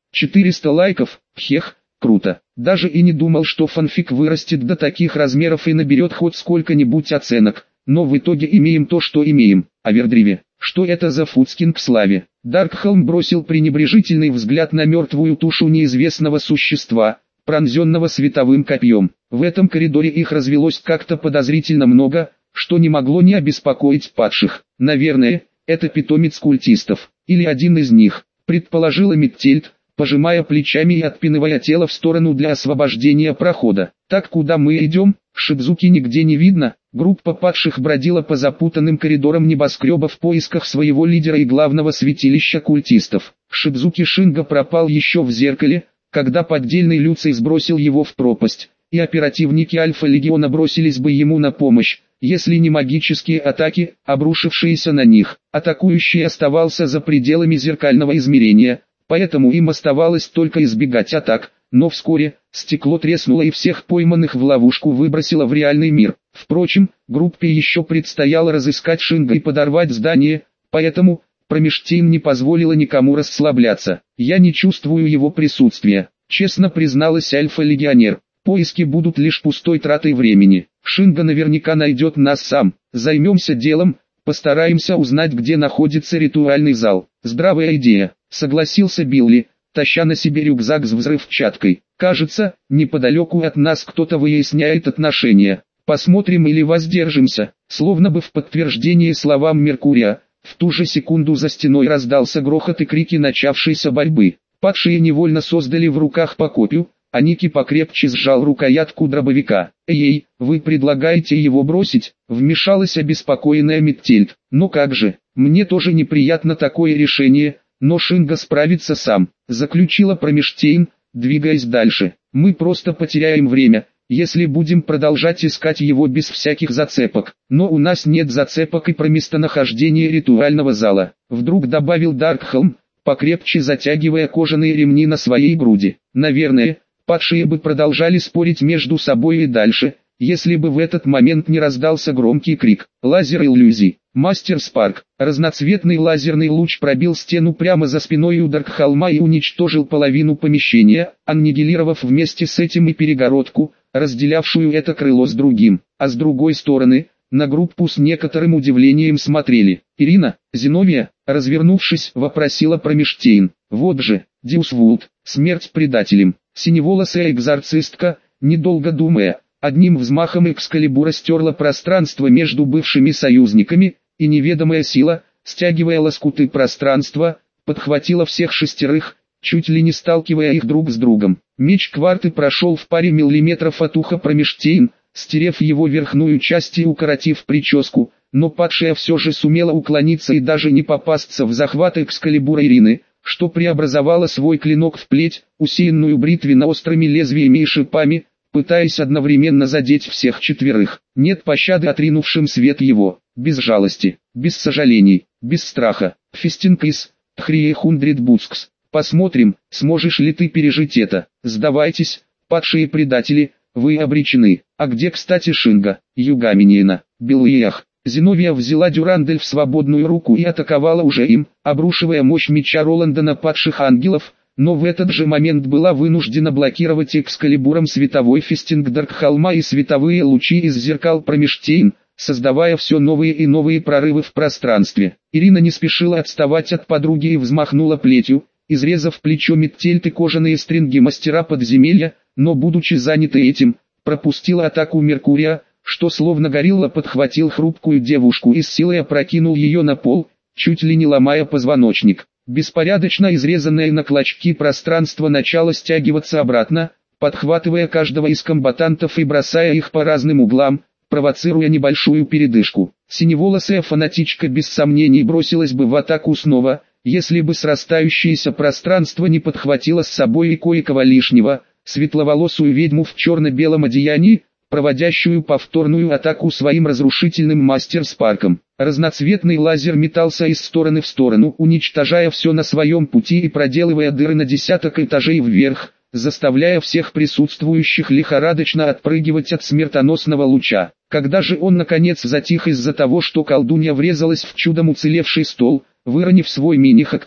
четыреста лайков, хех, круто. Даже и не думал, что фанфик вырастет до таких размеров и наберет хоть сколько-нибудь оценок. Но в итоге имеем то, что имеем. Авердриве. Что это за фудскинг в славе? Даркхолм бросил пренебрежительный взгляд на мертвую тушу неизвестного существа, пронзенного световым копьем. В этом коридоре их развелось как-то подозрительно много, что не могло не обеспокоить падших. Наверное, это питомец культистов, или один из них, предположила Миттельд, пожимая плечами и отпинывая тело в сторону для освобождения прохода. Так, куда мы идем? Шидзуки нигде не видно. Группа падших бродила по запутанным коридорам небоскреба в поисках своего лидера и главного святилища культистов. Шидзуки Шинга пропал еще в зеркале, когда поддельный Люций сбросил его в пропасть, и оперативники Альфа-легиона бросились бы ему на помощь, если не магические атаки, обрушившиеся на них. Атакующий оставался за пределами зеркального измерения, поэтому им оставалось только избегать атак, но вскоре стекло треснуло и всех пойманных в ловушку выбросило в реальный мир. Впрочем, группе еще предстояло разыскать Шинга и подорвать здание, поэтому Промештейн не позволила никому расслабляться. «Я не чувствую его присутствия», — честно призналась Альфа-легионер. «Поиски будут лишь пустой тратой времени. Шинга наверняка найдет нас сам. Займемся делом, постараемся узнать, где находится ритуальный зал». «Здравая идея», — согласился Билли, таща на себе рюкзак с взрывчаткой. «Кажется, неподалеку от нас кто-то выясняет отношения. Посмотрим или воздержимся». Словно бы в подтверждение словам Меркурия, в ту же секунду за стеной раздался грохот и крики начавшейся борьбы. Падшие невольно создали в руках по копью, а Ники покрепче сжал рукоятку дробовика. «Эй, вы предлагаете его бросить?» — вмешалась обеспокоенная Миттельд. «Ну как же, мне тоже неприятно такое решение, но Шинга справится сам», — заключила Промештейн, двигаясь дальше. «Мы просто потеряем время, если будем продолжать искать его без всяких зацепок. Но у нас нет зацепок и про местонахождение ритуального зала», — вдруг добавил Даркхолм, покрепче затягивая кожаные ремни на своей груди. «Наверное, падшие бы продолжали спорить между собой и дальше, если бы в этот момент не раздался громкий крик. Лазер иллюзий. Мастер Спарк. Разноцветный лазерный луч пробил стену прямо за спиной у Даркхолма и уничтожил половину помещения, аннигилировав вместе с этим и перегородку, разделявшую это крыло с другим. А с другой стороны, на группу с некоторым удивлением смотрели. «Ирина, Зиновия», развернувшись, вопросила Промештейн. «Вот же, Дьюсвуд, смерть предателям». Синеволосая экзорцистка, недолго думая, одним взмахом экскалибура стерла пространство между бывшими союзниками, и неведомая сила, стягивая лоскуты пространства, подхватила всех шестерых, чуть ли не сталкивая их друг с другом. Меч Кварты прошел в паре миллиметров от уха Промештейн, стерев его верхнюю часть и укоротив прическу, но падшая все же сумела уклониться и даже не попасться в захват экскалибура Ирины, что преобразовало свой клинок в плеть, усеянную бритвенно-острыми лезвиями и шипами, пытаясь одновременно задеть всех четверых. Нет пощады отринувшим свет его, без жалости, без сожалений, без страха. Фистинкис, Тхрие Хундрид Буцкс. Посмотрим, сможешь ли ты пережить это. Сдавайтесь, падшие предатели, вы обречены. А где, кстати, Шинга, Югаминина, Белуях? Зиновия взяла Дюрандель в свободную руку и атаковала уже им, обрушивая мощь меча Роланда на падших ангелов, но в этот же момент была вынуждена блокировать экскалибуром световой фистинг Даркхолма и световые лучи из зеркал Промештейн, создавая все новые и новые прорывы в пространстве. Ирина не спешила отставать от подруги и взмахнула плетью, изрезав плечо Миттельд и кожаные стринги мастера подземелья, но будучи занятой этим, пропустила атаку Меркурия, что словно горилла подхватил хрупкую девушку и с силой опрокинул ее на пол, чуть ли не ломая позвоночник. Беспорядочно изрезанное на клочки пространство начало стягиваться обратно, подхватывая каждого из комбатантов и бросая их по разным углам, провоцируя небольшую передышку. Синеволосая фанатичка без сомнений бросилась бы в атаку снова, если бы срастающееся пространство не подхватило с собой и кое-кого лишнего, светловолосую ведьму в черно-белом одеянии, проводящую повторную атаку своим разрушительным мастер-спарком. Разноцветный лазер метался из стороны в сторону, уничтожая все на своем пути и проделывая дыры на десяток этажей вверх, заставляя всех присутствующих лихорадочно отпрыгивать от смертоносного луча. Когда же он наконец затих из-за того, что колдунья врезалась в чудом уцелевший стол, выронив свой мини-хаккера,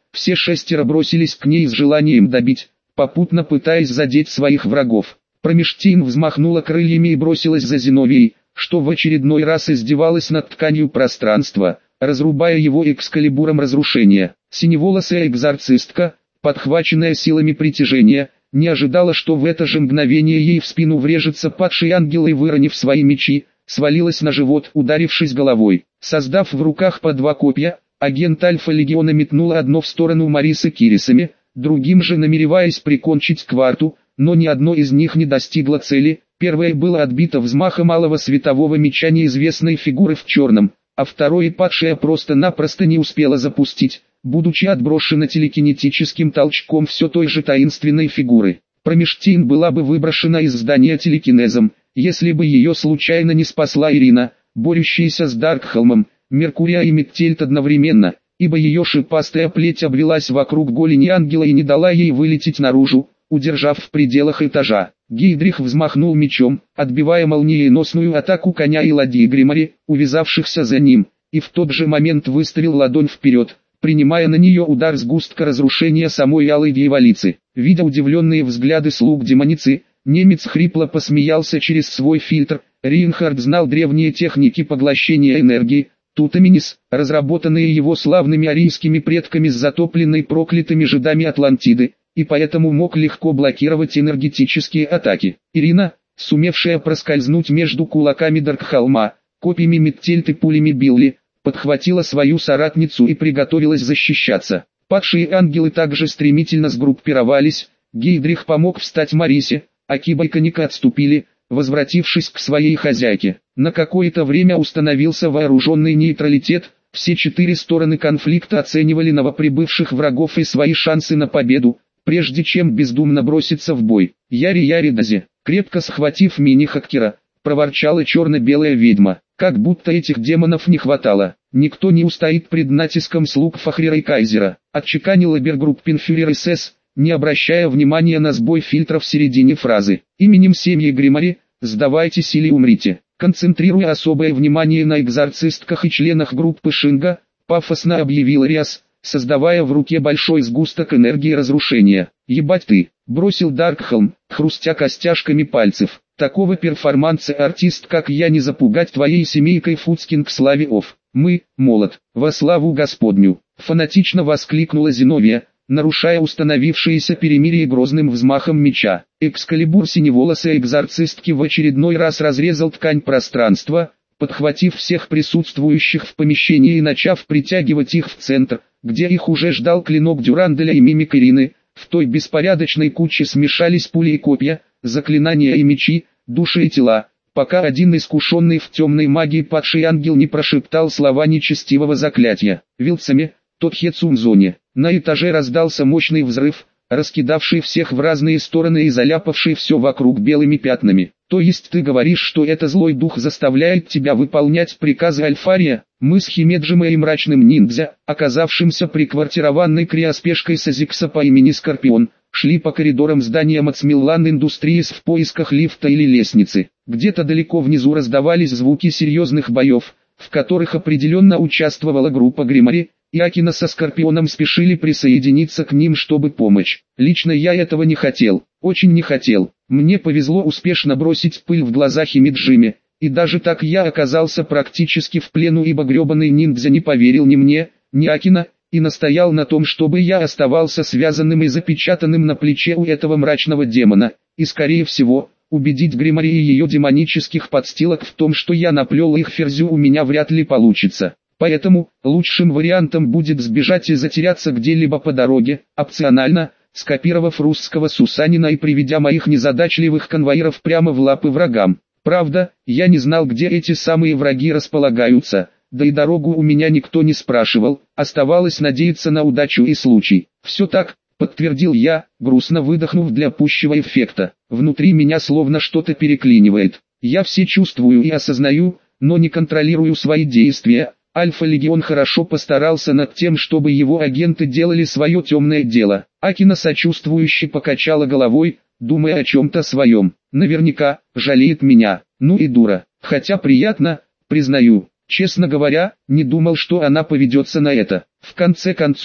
все шестеро бросились к ней с желанием добить, попутно пытаясь задеть своих врагов. Промеж тем взмахнула крыльями и бросилась за Зиновией, что в очередной раз издевалась над тканью пространства, разрубая его экскалибуром разрушения. Синеволосая экзорцистка, подхваченная силами притяжения, не ожидала, что в это же мгновение ей в спину врежется падший ангел, и, выронив свои мечи, свалилась на живот, ударившись головой. Создав в руках по два копья, агент Альфа-легиона метнула одно в сторону Марисы кирисами, другим же намереваясь прикончить Кварту, но ни одно из них не достигло цели. Первое было отбито взмахом малого светового меча неизвестной фигуры в черном, а второе падшая просто-напросто не успела запустить, будучи отброшена телекинетическим толчком все той же таинственной фигуры. Промеж тем была бы выброшена из здания телекинезом, если бы ее случайно не спасла Ирина, борющаяся с Даркхолмом, Меркурия и Миттельт одновременно, ибо ее шипастая плеть обвелась вокруг голени ангела и не дала ей вылететь наружу, удержав в пределах этажа. Гейдрих взмахнул мечом, отбивая молниеносную атаку коня и ладьи Гримари, увязавшихся за ним, и в тот же момент выставил ладонь вперед, принимая на нее удар сгустка разрушения самой алой дьяволицы. Видя удивленные взгляды слуг демоницы, немец хрипло посмеялся через свой фильтр. Рейнхард знал древние техники поглощения энергии, тутаминис, разработанные его славными арийскими предками с затопленной проклятыми жидами Атлантиды, и поэтому мог легко блокировать энергетические атаки. Ирина, сумевшая проскользнуть между кулаками Даркхолма, копьями Миттельт и пулями Билли, подхватила свою соратницу и приготовилась защищаться. Падшие ангелы также стремительно сгруппировались, Гейдрих помог встать Марисе, а Киба и Каника отступили, возвратившись к своей хозяйке. На какое-то время установился вооруженный нейтралитет, все четыре стороны конфликта оценивали новоприбывших врагов и свои шансы на победу, прежде чем бездумно броситься в бой. «Яри-яри-дази», крепко схватив мини-хакера, проворчала черно-белая ведьма. Как будто этих демонов не хватало. Никто не устоит пред натиском слуг Фахрира и Кайзера, отчеканил обергруппенфюрер СС, не обращая внимания на сбой фильтра в середине фразы. Именем семьи Гримари, сдавайтесь или умрите. Концентрируя особое внимание на экзорцистках и членах группы Шинга, пафосно объявил Риас, создавая в руке большой сгусток энергии разрушения. «Ебать ты!» — бросил Даркхолм, хрустя костяшками пальцев. «Такого перформанса артист, как я, не запугать твоей семейкой Фуцкин к славе ов. Мы, молот, во славу Господню!» — фанатично воскликнула Зиновия, нарушая установившееся перемирие грозным взмахом меча. Экскалибур синеволосой экзорцистки в очередной раз разрезал ткань пространства, подхватив всех присутствующих в помещении и начав притягивать их в центр, где их уже ждал клинок Дюранделя и мимик Ирины. В той беспорядочной куче смешались пули и копья, заклинания и мечи, души и тела, пока один искушенный в темной магии падший ангел не прошептал слова нечестивого заклятия. Вилсами, Тотхецумзоне. На этаже раздался мощный взрыв, раскидавший всех в разные стороны и заляпавший все вокруг белыми пятнами. «То есть ты говоришь, что это злой дух заставляет тебя выполнять приказы Альфария?» Мы с Химеджем и мрачным ниндзя, оказавшимся приквартированной криоспешкой Сазикса по имени Скорпион, шли по коридорам здания Macmillan Industries в поисках лифта или лестницы. Где-то далеко внизу раздавались звуки серьезных боев, в которых определенно участвовала группа Гримари, и Акина со Скорпионом спешили присоединиться к ним, чтобы помочь. Лично я этого не хотел, очень не хотел. Мне повезло успешно бросить пыль в глаза Химеджиме, и даже так я оказался практически в плену, ибо гребаный ниндзя не поверил ни мне, ни Акина, и настоял на том, чтобы я оставался связанным и запечатанным на плече у этого мрачного демона, и скорее всего, убедить Гримари и ее демонических подстилок в том, что я наплел их ферзю, у меня вряд ли получится. Поэтому, лучшим вариантом будет сбежать и затеряться где-либо по дороге, опционально, скопировав русского Сусанина и приведя моих незадачливых конвоиров прямо в лапы врагам. Правда, я не знал, где эти самые враги располагаются, да и дорогу у меня никто не спрашивал, оставалось надеяться на удачу и случай. «Все так», — подтвердил я, грустно выдохнув для пущего эффекта. Внутри меня словно что-то переклинивает. Я все чувствую и осознаю, но не контролирую свои действия. Альфа-легион хорошо постарался над тем, чтобы его агенты делали свое темное дело. Акина сочувствующе покачала головой, думая о чем-то своем. Наверняка, жалеет меня. Ну и дура. Хотя приятно, признаю. Честно говоря, не думал, что она поведется на это. В конце концов,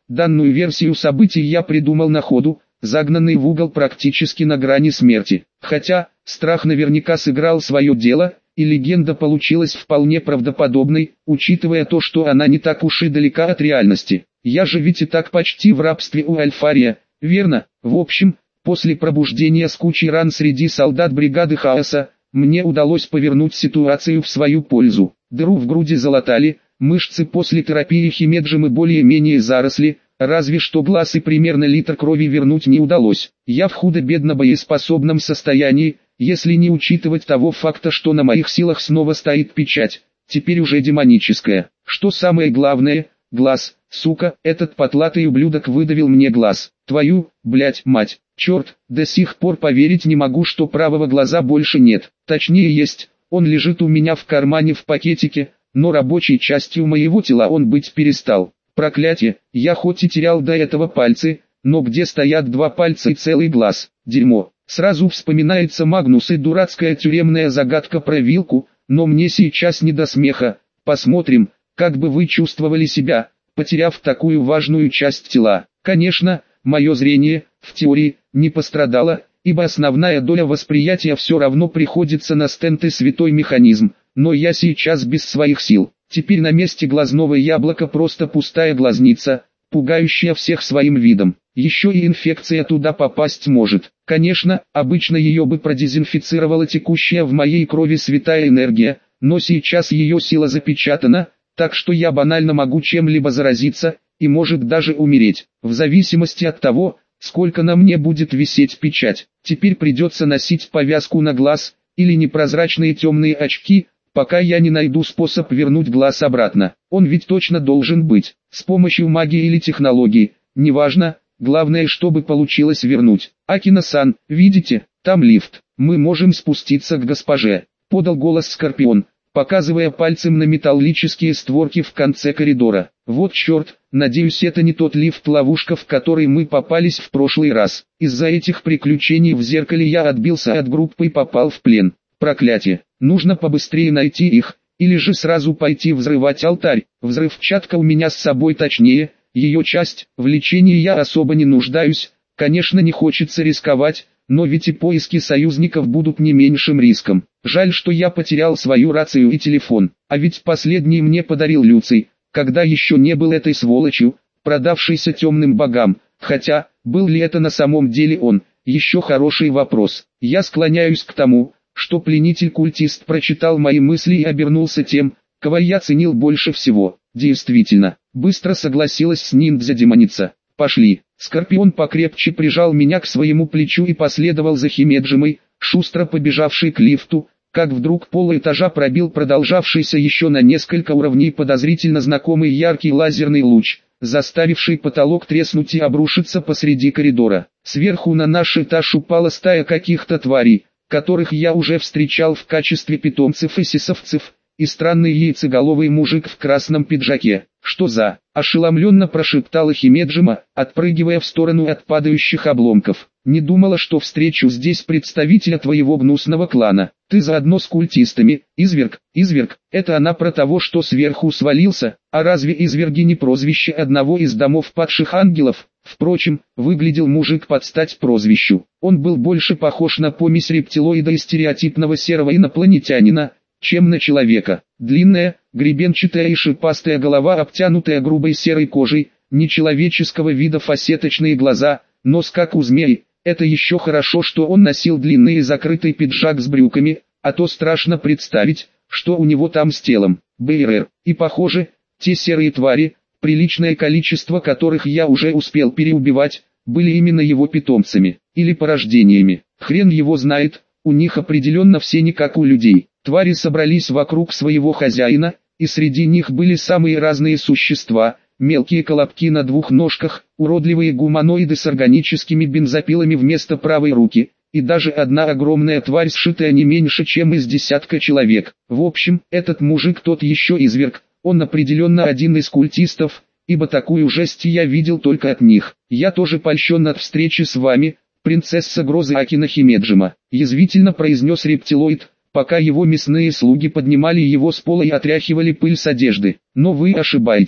Данную версию событий я придумал на ходу, загнанный в угол практически на грани смерти. Хотя, страх наверняка сыграл свое дело, и легенда получилась вполне правдоподобной, учитывая то, что она не так уж и далека от реальности. Я же ведь и так почти в рабстве у Альфария, верно? В общем, после пробуждения с кучей ран среди солдат бригады хаоса, мне удалось повернуть ситуацию в свою пользу. Дыру в груди залатали, мышцы после терапии химеджимы более-менее заросли, разве что глаз и примерно литр крови вернуть не удалось. Я в худо-бедно боеспособном состоянии, если не учитывать того факта, что на моих силах снова стоит печать, теперь уже демоническая. Что самое главное, глаз, сука, этот потлатый ублюдок выдавил мне глаз. Твою, блять, мать, черт, до сих пор поверить не могу, что правого глаза больше нет. Точнее есть, он лежит у меня в кармане в пакетике, но рабочей частью моего тела он быть перестал. Проклятие, я хоть и терял до этого пальцы, но где стоят два пальца и целый глаз? Дерьмо. Сразу вспоминается Магнус и дурацкая тюремная загадка про вилку, но мне сейчас не до смеха. Посмотрим, как бы вы чувствовали себя, потеряв такую важную часть тела. Конечно, мое зрение, в теории, не пострадало, ибо основная доля восприятия все равно приходится на стенд и святой механизм, но я сейчас без своих сил. Теперь на месте глазного яблока просто пустая глазница, пугающая всех своим видом. Еще и инфекция туда попасть может. Конечно, обычно ее бы продезинфицировала текущая в моей крови святая энергия, но сейчас ее сила запечатана, так что я банально могу чем-либо заразиться, и может даже умереть, в зависимости от того, сколько на мне будет висеть печать. Теперь придется носить повязку на глаз, или непрозрачные темные очки, пока я не найду способ вернуть глаз обратно. Он ведь точно должен быть, с помощью магии или технологии, неважно, главное, чтобы получилось вернуть. Акина-сан, видите, там лифт, мы можем спуститься к госпоже, подал голос Скорпион, показывая пальцем на металлические створки в конце коридора. Вот черт, надеюсь, это не тот лифт-ловушка, в который мы попались в прошлый раз. Из-за этих приключений в зеркале я отбился от группы и попал в плен. Проклятие, нужно побыстрее найти их, или же сразу пойти взрывать алтарь. Взрывчатка у меня с собой, точнее, ее часть, в лечении я особо не нуждаюсь, конечно, не хочется рисковать, но ведь и поиски союзников будут не меньшим риском. Жаль, что я потерял свою рацию и телефон, а ведь последний мне подарил Люций, когда еще не был этой сволочью, продавшейся темным богам, хотя, был ли это на самом деле он, еще хороший вопрос. Я склоняюсь к тому, что пленитель-культист прочитал мои мысли и обернулся тем, кого я ценил больше всего. Действительно, быстро согласилась с ниндзя-демоница. Пошли. Скорпион покрепче прижал меня к своему плечу и последовал за Химеджимой, шустро побежавшей к лифту, как вдруг полуэтажа пробил продолжавшийся еще на несколько уровней подозрительно знакомый яркий лазерный луч, заставивший потолок треснуть и обрушиться посреди коридора. Сверху на наш этаж упала стая каких-то тварей, которых я уже встречал в качестве питомцев и сисовцев, и странный яйцеголовый мужик в красном пиджаке. «Что за?» – ошеломленно прошептала Химеджима, отпрыгивая в сторону от падающих обломков. «Не думала, что встречу здесь представителя твоего гнусного клана. Ты заодно с культистами, изверг, изверг, это она про того, что сверху свалился, а разве изверги не прозвище одного из домов падших ангелов?» Впрочем, выглядел мужик под стать прозвищу. Он был больше похож на помесь рептилоида и стереотипного серого инопланетянина, чем на человека. Длинная, гребенчатая и шипастая голова, обтянутая грубой серой кожей, нечеловеческого вида фасеточные глаза, нос как у змеи. Это еще хорошо, что он носил длинный и закрытый пиджак с брюками, а то страшно представить, что у него там с телом. БРР. И похоже, те серые твари, приличное количество которых я уже успел переубивать, были именно его питомцами, или порождениями. Хрен его знает, у них определенно все не как у людей. Твари собрались вокруг своего хозяина, и среди них были самые разные существа, мелкие колобки на двух ножках, уродливые гуманоиды с органическими бензопилами вместо правой руки, и даже одна огромная тварь, сшитая не меньше, чем из десятка человек. В общем, этот мужик тот еще изверг, он определенно один из культистов, ибо такую жесть я видел только от них. Я тоже польщен от встречи с вами, принцесса Грозы Акина Химеджима, язвительно произнес рептилоид, пока его мясные слуги поднимали его с пола и отряхивали пыль с одежды. Но вы ошибаетесь.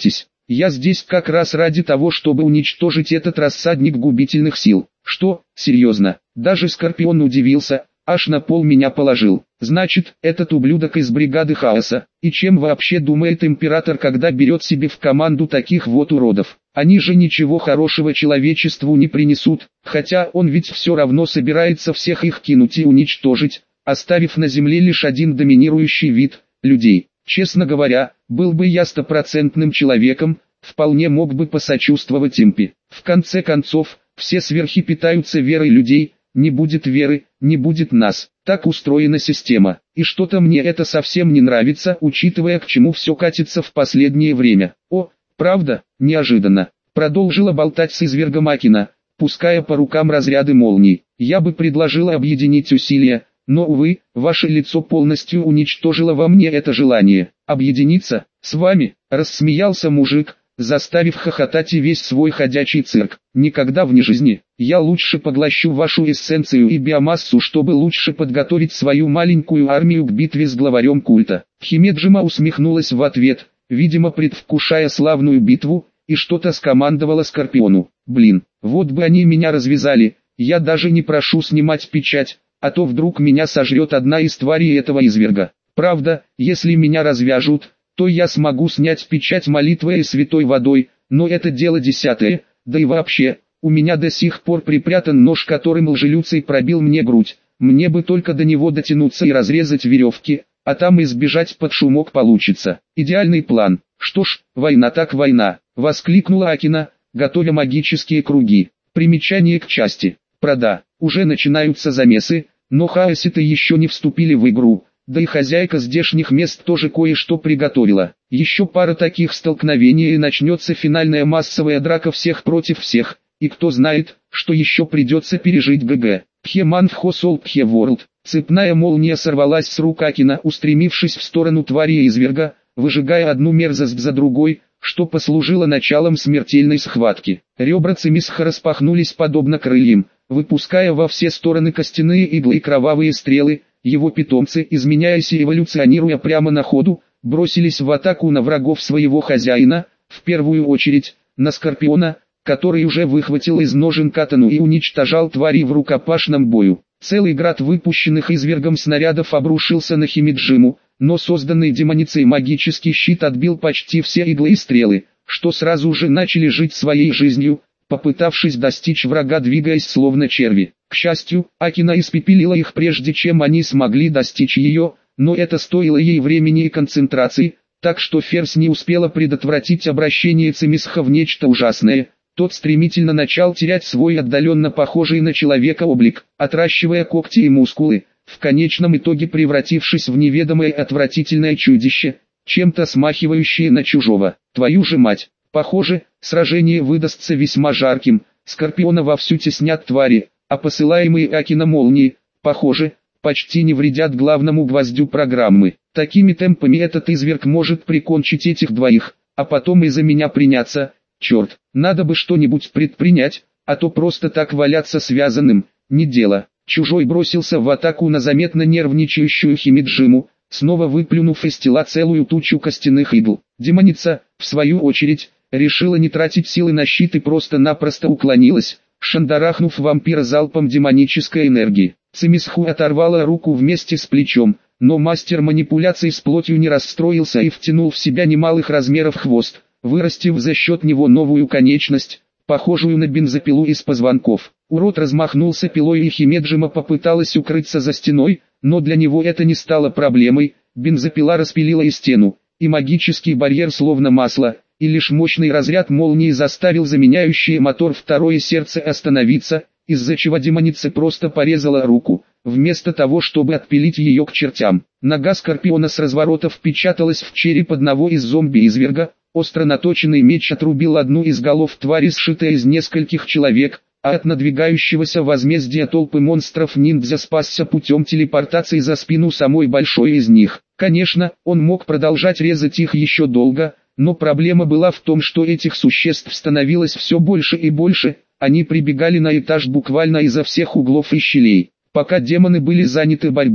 Я здесь как раз ради того, чтобы уничтожить этот рассадник губительных сил. Что, серьезно? Даже Скорпион удивился, аж на пол меня положил. Значит, этот ублюдок из бригады хаоса. И чем вообще думает император, когда берет себе в команду таких вот уродов? Они же ничего хорошего человечеству не принесут, хотя он ведь все равно собирается всех их кинуть и уничтожить, оставив на земле лишь один доминирующий вид – людей. Честно говоря, был бы я стопроцентным человеком, вполне мог бы посочувствовать импи. В конце концов, все сверхи питаются верой людей, не будет веры, не будет нас. Так устроена система. И что-то мне это совсем не нравится, учитывая, к чему все катится в последнее время. О, правда, неожиданно. Продолжила болтать с извергом Акина, пуская по рукам разряды молний. Я бы предложила объединить усилия, но, увы, ваше лицо полностью уничтожило во мне это желание. Объединиться? С вами? Рассмеялся мужик, заставив хохотать и весь свой ходячий цирк. Никогда в жизни. Я лучше поглощу вашу эссенцию и биомассу, чтобы лучше подготовить свою маленькую армию к битве с главарем культа. Химеджима усмехнулась в ответ, видимо предвкушая славную битву, и что-то скомандовала Скорпиону. Блин, вот бы они меня развязали, я даже не прошу снимать печать, а то вдруг меня сожрет одна из тварей этого изверга. Правда, если меня развяжут, то я смогу снять печать молитвой и святой водой, но это дело десятое, да и вообще, у меня до сих пор припрятан нож, которым лжелюций пробил мне грудь, мне бы только до него дотянуться и разрезать веревки, а там избежать под шумок получится. Идеальный план. Что ж, война так война, воскликнула Акина, готовя магические круги. Примечание к части. Прода. Уже начинаются замесы, но хаоситы еще не вступили в игру. Да и хозяйка здешних мест тоже кое-что приготовила. Еще пара таких столкновений и начнется финальная массовая драка всех против всех. И кто знает, что еще придется пережить ГГ. Пхеман в Хосол Пхе Ворлд. Цепная молния сорвалась с рук Акина, устремившись в сторону твари изверга, выжигая одну мерзость за другой, что послужило началом смертельной схватки. Ребра Цимисха распахнулись подобно крыльям, выпуская во все стороны костяные иглы и кровавые стрелы. Его питомцы, изменяясь и эволюционируя прямо на ходу, бросились в атаку на врагов своего хозяина, в первую очередь, на Скорпиона, который уже выхватил из ножен катану и уничтожал твари в рукопашном бою. Целый град выпущенных извергом снарядов обрушился на Химеджиму, но созданный демоницей магический щит отбил почти все иглы и стрелы, что сразу же начали жить своей жизнью, попытавшись достичь врага, двигаясь словно черви. К счастью, Акина испепелила их прежде, чем они смогли достичь ее, но это стоило ей времени и концентрации, так что Ферзь не успела предотвратить обращение Цимисха в нечто ужасное. Тот стремительно начал терять свой отдаленно похожий на человека облик, отращивая когти и мускулы, в конечном итоге превратившись в неведомое отвратительное чудище, чем-то смахивающее на чужого. Твою же мать! Похоже, сражение выдастся весьма жарким, Скорпиона вовсю теснят твари, а посылаемые Акина молнии, похоже, почти не вредят главному гвоздю программы. Такими темпами этот изверг может прикончить этих двоих, а потом из-за меня приняться. Черт, надо бы что-нибудь предпринять, а то просто так валяться связанным, не дело. Чужой бросился в атаку на заметно нервничающую Химеджиму, снова выплюнув из тела целую тучу костяных игл. Демоница, в свою очередь, решила не тратить силы на щит и просто-напросто уклонилась, шандарахнув вампира залпом демонической энергии. Цимисху оторвала руку вместе с плечом, но мастер манипуляций с плотью не расстроился и втянул в себя немалых размеров хвост, вырастив за счет него новую конечность, похожую на бензопилу из позвонков. Урод размахнулся пилой, и Химеджима попыталась укрыться за стеной, но для него это не стало проблемой. Бензопила распилила и стену, и магический барьер словно масло, и лишь мощный разряд молнии заставил заменяющий мотор второе сердце остановиться, из-за чего демоница просто порезала руку, вместо того, чтобы отпилить ее к чертям. Нога Скорпиона с разворота впечаталась в череп одного из зомби-изверга, остро наточенный меч отрубил одну из голов твари, сшитая из нескольких человек, а от надвигающегося возмездия толпы монстров ниндзя спасся путем телепортации за спину самой большой из них. Конечно, он мог продолжать резать их еще долго, но проблема была в том, что этих существ становилось все больше и больше, они прибегали на этаж буквально изо всех углов и щелей. Пока демоны были заняты борьбой,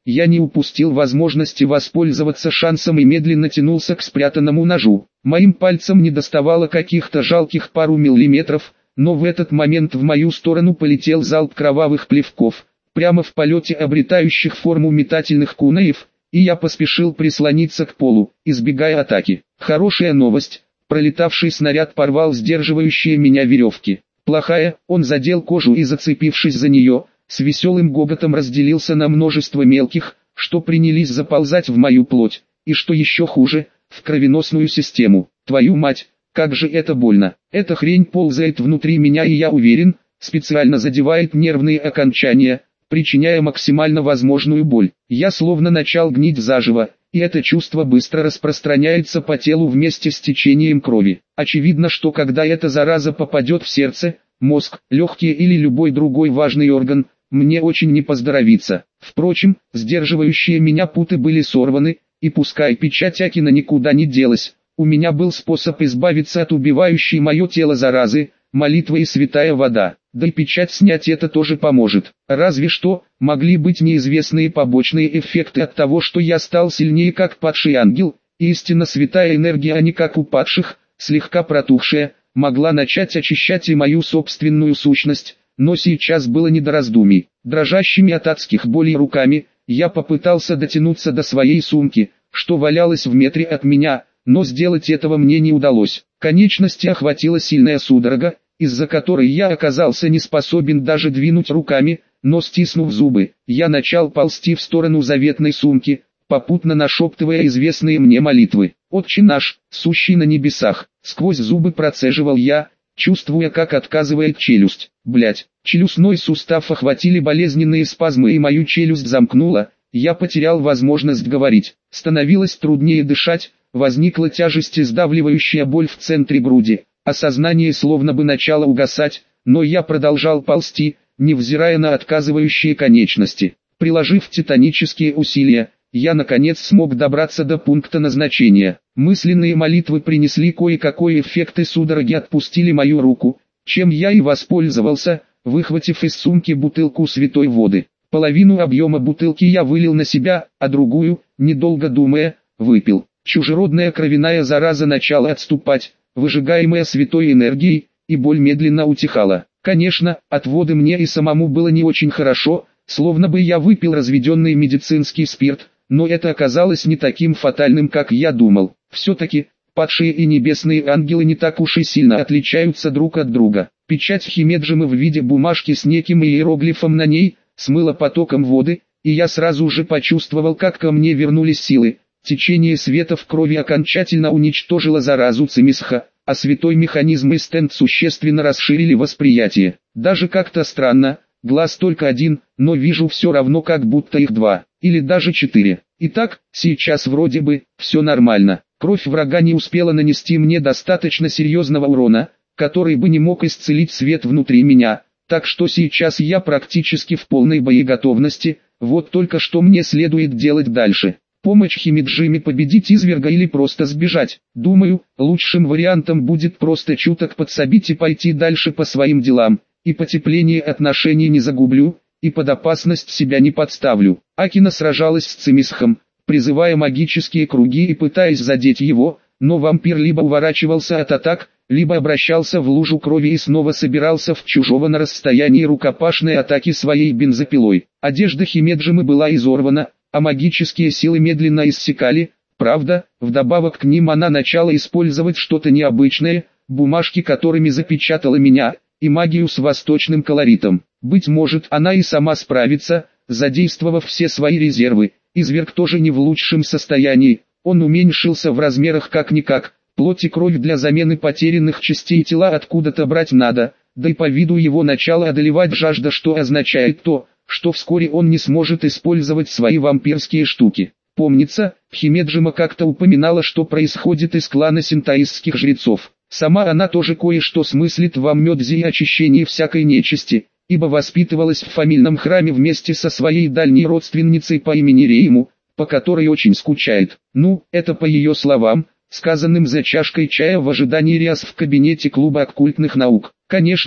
Я не упустил возможности воспользоваться шансом и медленно тянулся к спрятанному ножу. Моим пальцем не доставало каких-то жалких пару миллиметров, но в этот момент в мою сторону полетел залп кровавых плевков, прямо в полете обретающих форму метательных кунаев, и я поспешил прислониться к полу, избегая атаки. Хорошая новость, пролетавший снаряд порвал сдерживающие меня веревки. Плохая, он задел кожу и, зацепившись за нее, с веселым гоготом разделился на множество мелких, что принялись заползать в мою плоть, и что еще хуже, в кровеносную систему. Твою мать, как же это больно. Эта хрень ползает внутри меня и, я уверен, специально задевает нервные окончания, причиняя максимально возможную боль. Я словно начал гнить заживо, и это чувство быстро распространяется по телу вместе с течением крови. Очевидно, что когда эта зараза попадет в сердце, мозг, легкие или любой другой важный орган, мне очень не поздоровится. Впрочем, сдерживающие меня путы были сорваны, и пускай печать Акина никуда не делась, у меня был способ избавиться от убивающей мое тело заразы, молитва и святая вода. Да и печать снять это тоже поможет. Разве что, могли быть неизвестные побочные эффекты от того, что я стал сильнее как падший ангел, и истинно святая энергия, а не как у падших, слегка протухшая, могла начать очищать и мою собственную сущность, но сейчас было не до раздумий. Дрожащими от адских болей руками, я попытался дотянуться до своей сумки, что валялась в метре от меня, но сделать этого мне не удалось. Конечности охватила сильная судорога, из-за которой я оказался не способен даже двинуть руками, но стиснув зубы, я начал ползти в сторону заветной сумки, попутно нашептывая известные мне молитвы. «Отче наш, сущий на небесах», сквозь зубы процеживал я, чувствуя, как отказывает челюсть. Блять, челюстной сустав охватили болезненные спазмы и мою челюсть замкнула, я потерял возможность говорить, становилось труднее дышать, возникла тяжесть и сдавливающая боль в центре груди, а сознание словно бы начало угасать, но я продолжал ползти, невзирая на отказывающие конечности. Приложив титанические усилия, я наконец смог добраться до пункта назначения. Мысленные молитвы принесли кое-какой эффект и судороги отпустили мою руку, чем я и воспользовался, выхватив из сумки бутылку святой воды. Половину объема бутылки я вылил на себя, а другую, недолго думая, выпил. Чужеродная кровяная зараза начала отступать, выжигаемая святой энергией, и боль медленно утихала. Конечно, от воды мне и самому было не очень хорошо, словно бы я выпил разведенный медицинский спирт, но это оказалось не таким фатальным, как я думал. Все-таки, падшие и небесные ангелы не так уж и сильно отличаются друг от друга. Печать Химеджимы в виде бумажки с неким иероглифом на ней, смыла потоком воды, и я сразу же почувствовал, как ко мне вернулись силы. Течение света в крови окончательно уничтожило заразу Цимисха, а святой механизм и стенд существенно расширили восприятие. Даже как-то странно, глаз только один, но вижу все равно как будто их два, или даже четыре. Итак, сейчас вроде бы, все нормально. Кровь врага не успела нанести мне достаточно серьезного урона, который бы не мог исцелить свет внутри меня, так что сейчас я практически в полной боеготовности, вот только что мне следует делать дальше. Помочь Химеджиме победить изверга или просто сбежать. Думаю, лучшим вариантом будет просто чуток подсобить и пойти дальше по своим делам. И потепление отношений не загублю, и под опасность себя не подставлю. Акина сражалась с Цимисхом, призывая магические круги и пытаясь задеть его, но вампир либо уворачивался от атак, либо обращался в лужу крови и снова собирался в чужого на расстоянии рукопашной атаки своей бензопилой. Одежда Химеджимы была изорвана, а магические силы медленно иссякали, правда, вдобавок к ним она начала использовать что-то необычное, бумажки, которыми запечатала меня, и магию с восточным колоритом. Быть может, она и сама справится, задействовав все свои резервы. Изверг тоже не в лучшем состоянии, он уменьшился в размерах как-никак, плоть и кровь для замены потерянных частей тела откуда-то брать надо, да и по виду его начала одолевать жажда, что означает то, что вскоре он не сможет использовать свои вампирские штуки. Помнится, Химеджима как-то упоминала, что происходит из клана синтаистских жрецов. Сама она тоже кое-что смыслит в аммёдзе и очищении всякой нечисти, ибо воспитывалась в фамильном храме вместе со своей дальней родственницей по имени Рейму, по которой очень скучает. Ну, это по ее словам, сказанным за чашкой чая в ожидании ряс в кабинете клуба оккультных наук. Конечно,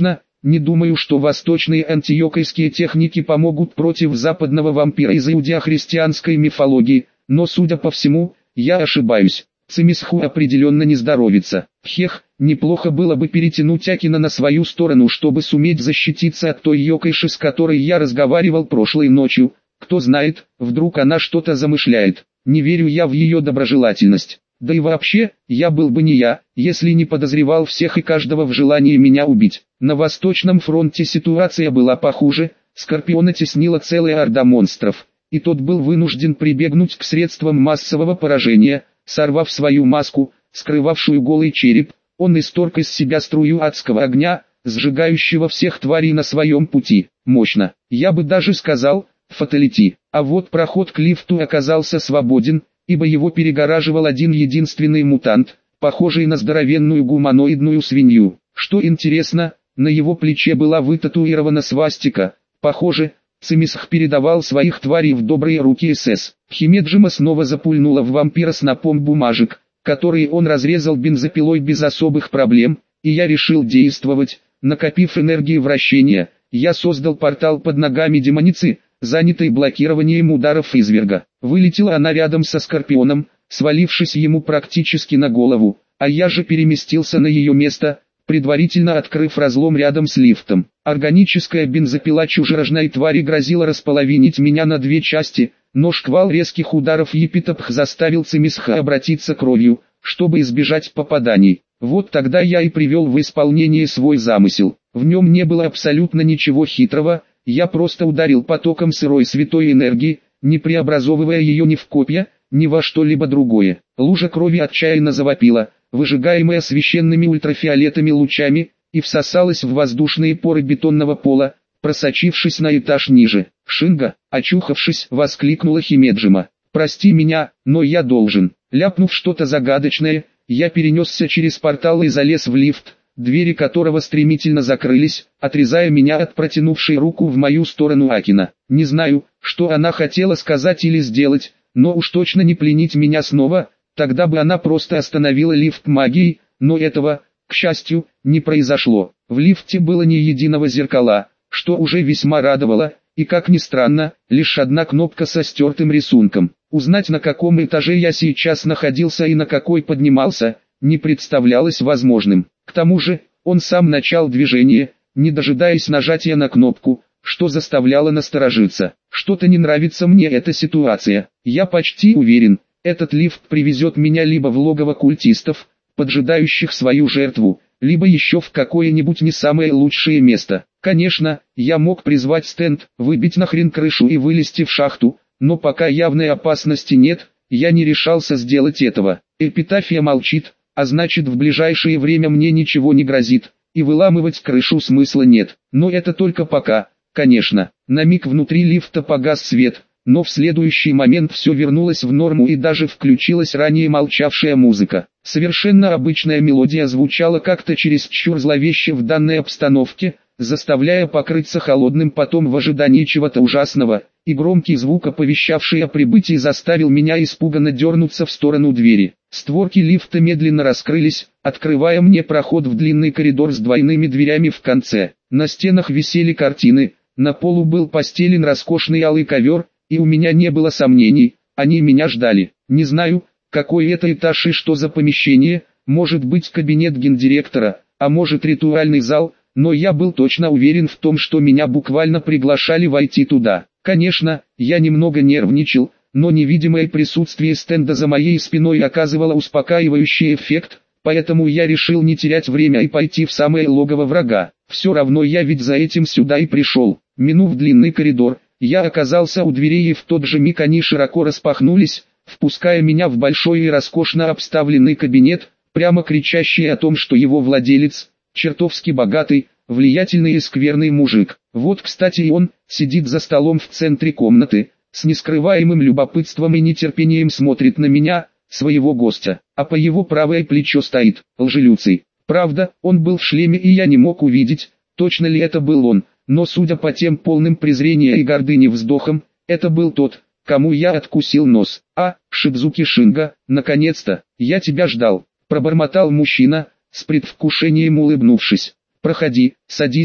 Не думаю, что восточные антиокийские техники помогут против западного вампира из иудео-христианской мифологии, но, судя по всему, я ошибаюсь. Цимисху определенно не здоровится. Хех, неплохо было бы перетянуть Акина на свою сторону, чтобы суметь защититься от той йокайши, с которой я разговаривал прошлой ночью. Кто знает, вдруг она что-то замышляет. Не верю я в ее доброжелательность. Да и вообще, я был бы не я, если не подозревал всех и каждого в желании меня убить. На Восточном фронте ситуация была похуже, Скорпиона теснила целая орда монстров, и тот был вынужден прибегнуть к средствам массового поражения. Сорвав свою маску, скрывавшую голый череп, он исторг из себя струю адского огня, сжигающего всех тварей на своем пути. Мощно. Я бы даже сказал, фаталити. А вот проход к лифту оказался свободен, ибо его перегораживал один единственный мутант, похожий на здоровенную гуманоидную свинью. Что интересно, на его плече была вытатуирована свастика. Похоже, Цимисх передавал своих тварей в добрые руки СС. Химеджима снова запульнула в вампира снопом бумажек, которые он разрезал бензопилой без особых проблем, и я решил действовать. Накопив энергии вращения, я создал портал под ногами демоницы, занятой блокированием ударов изверга. Вылетела она рядом со Скорпионом, свалившись ему практически на голову, а я же переместился на ее место, предварительно открыв разлом рядом с лифтом. Органическая бензопила чужерожной твари грозила располовинить меня на две части, но шквал резких ударов Епитопх заставил Цимисха обратиться кровью, чтобы избежать попаданий. Вот тогда я и привел в исполнение свой замысел. В нем не было абсолютно ничего хитрого, я просто ударил потоком сырой святой энергии, не преобразовывая ее ни в копья, ни во что-либо другое. Лужа крови отчаянно завопила, выжигаемая священными ультрафиолетами лучами, и всосалась в воздушные поры бетонного пола, просочившись на этаж ниже. «Шинга!» — очухавшись, воскликнула Химеджима. «Прости меня, но я должен». Ляпнув что-то загадочное, я перенесся через портал и залез в лифт, двери которого стремительно закрылись, отрезая меня от протянувшей руку в мою сторону Акина. Не знаю, что она хотела сказать или сделать, но уж точно не пленить меня снова, тогда бы она просто остановила лифт магией, но этого, к счастью, не произошло. В лифте было ни единого зеркала, что уже весьма радовало, и как ни странно, лишь одна кнопка со стертым рисунком. Узнать, на каком этаже я сейчас находился и на какой поднимался, не представлялось возможным. К тому же, он сам начал движение, не дожидаясь нажатия на кнопку, что заставляло насторожиться. Что-то не нравится мне эта ситуация. Я почти уверен, этот лифт привезет меня либо в логово культистов, поджидающих свою жертву, либо еще в какое-нибудь не самое лучшее место. Конечно, я мог призвать стенд, выбить нахрен крышу и вылезти в шахту, но пока явной опасности нет, я не решался сделать этого. Эпитафия молчит, а значит в ближайшее время мне ничего не грозит, и выламывать крышу смысла нет. Но это только пока, конечно. На миг внутри лифта погас свет, но в следующий момент все вернулось в норму и даже включилась ранее молчавшая музыка. Совершенно обычная мелодия звучала как-то чересчур зловеще в данной обстановке, заставляя покрыться холодным потом в ожидании чего-то ужасного, и громкий звук, оповещавший о прибытии, заставил меня испуганно дернуться в сторону двери. Створки лифта медленно раскрылись, открывая мне проход в длинный коридор с двойными дверями в конце. На стенах висели картины, на полу был постелен роскошный алый ковер, и у меня не было сомнений, они меня ждали. Не знаю, какой это этаж и что за помещение, может быть кабинет гендиректора, а может ритуальный зал, но я был точно уверен в том, что меня буквально приглашали войти туда. Конечно, я немного нервничал, но невидимое присутствие стенда за моей спиной оказывало успокаивающий эффект, поэтому я решил не терять время и пойти в самое логово врага. Все равно я ведь за этим сюда и пришел. Минув длинный коридор, я оказался у дверей, и в тот же миг они широко распахнулись, впуская меня в большой и роскошно обставленный кабинет, прямо кричащий о том, что его владелец – чертовски богатый, влиятельный и скверный мужик. Вот, кстати, и он сидит за столом в центре комнаты, с нескрываемым любопытством и нетерпением смотрит на меня, своего гостя, а по его правое плечо стоит Лжелюций. Правда, он был в шлеме, и я не мог увидеть, точно ли это был он, но судя по тем полным презрения и гордыни вздохам, это был тот, кому я откусил нос. «А, Шидзуки Шинга, наконец-то, я тебя ждал», – пробормотал мужчина, с предвкушением улыбнувшись. «Проходи, садись,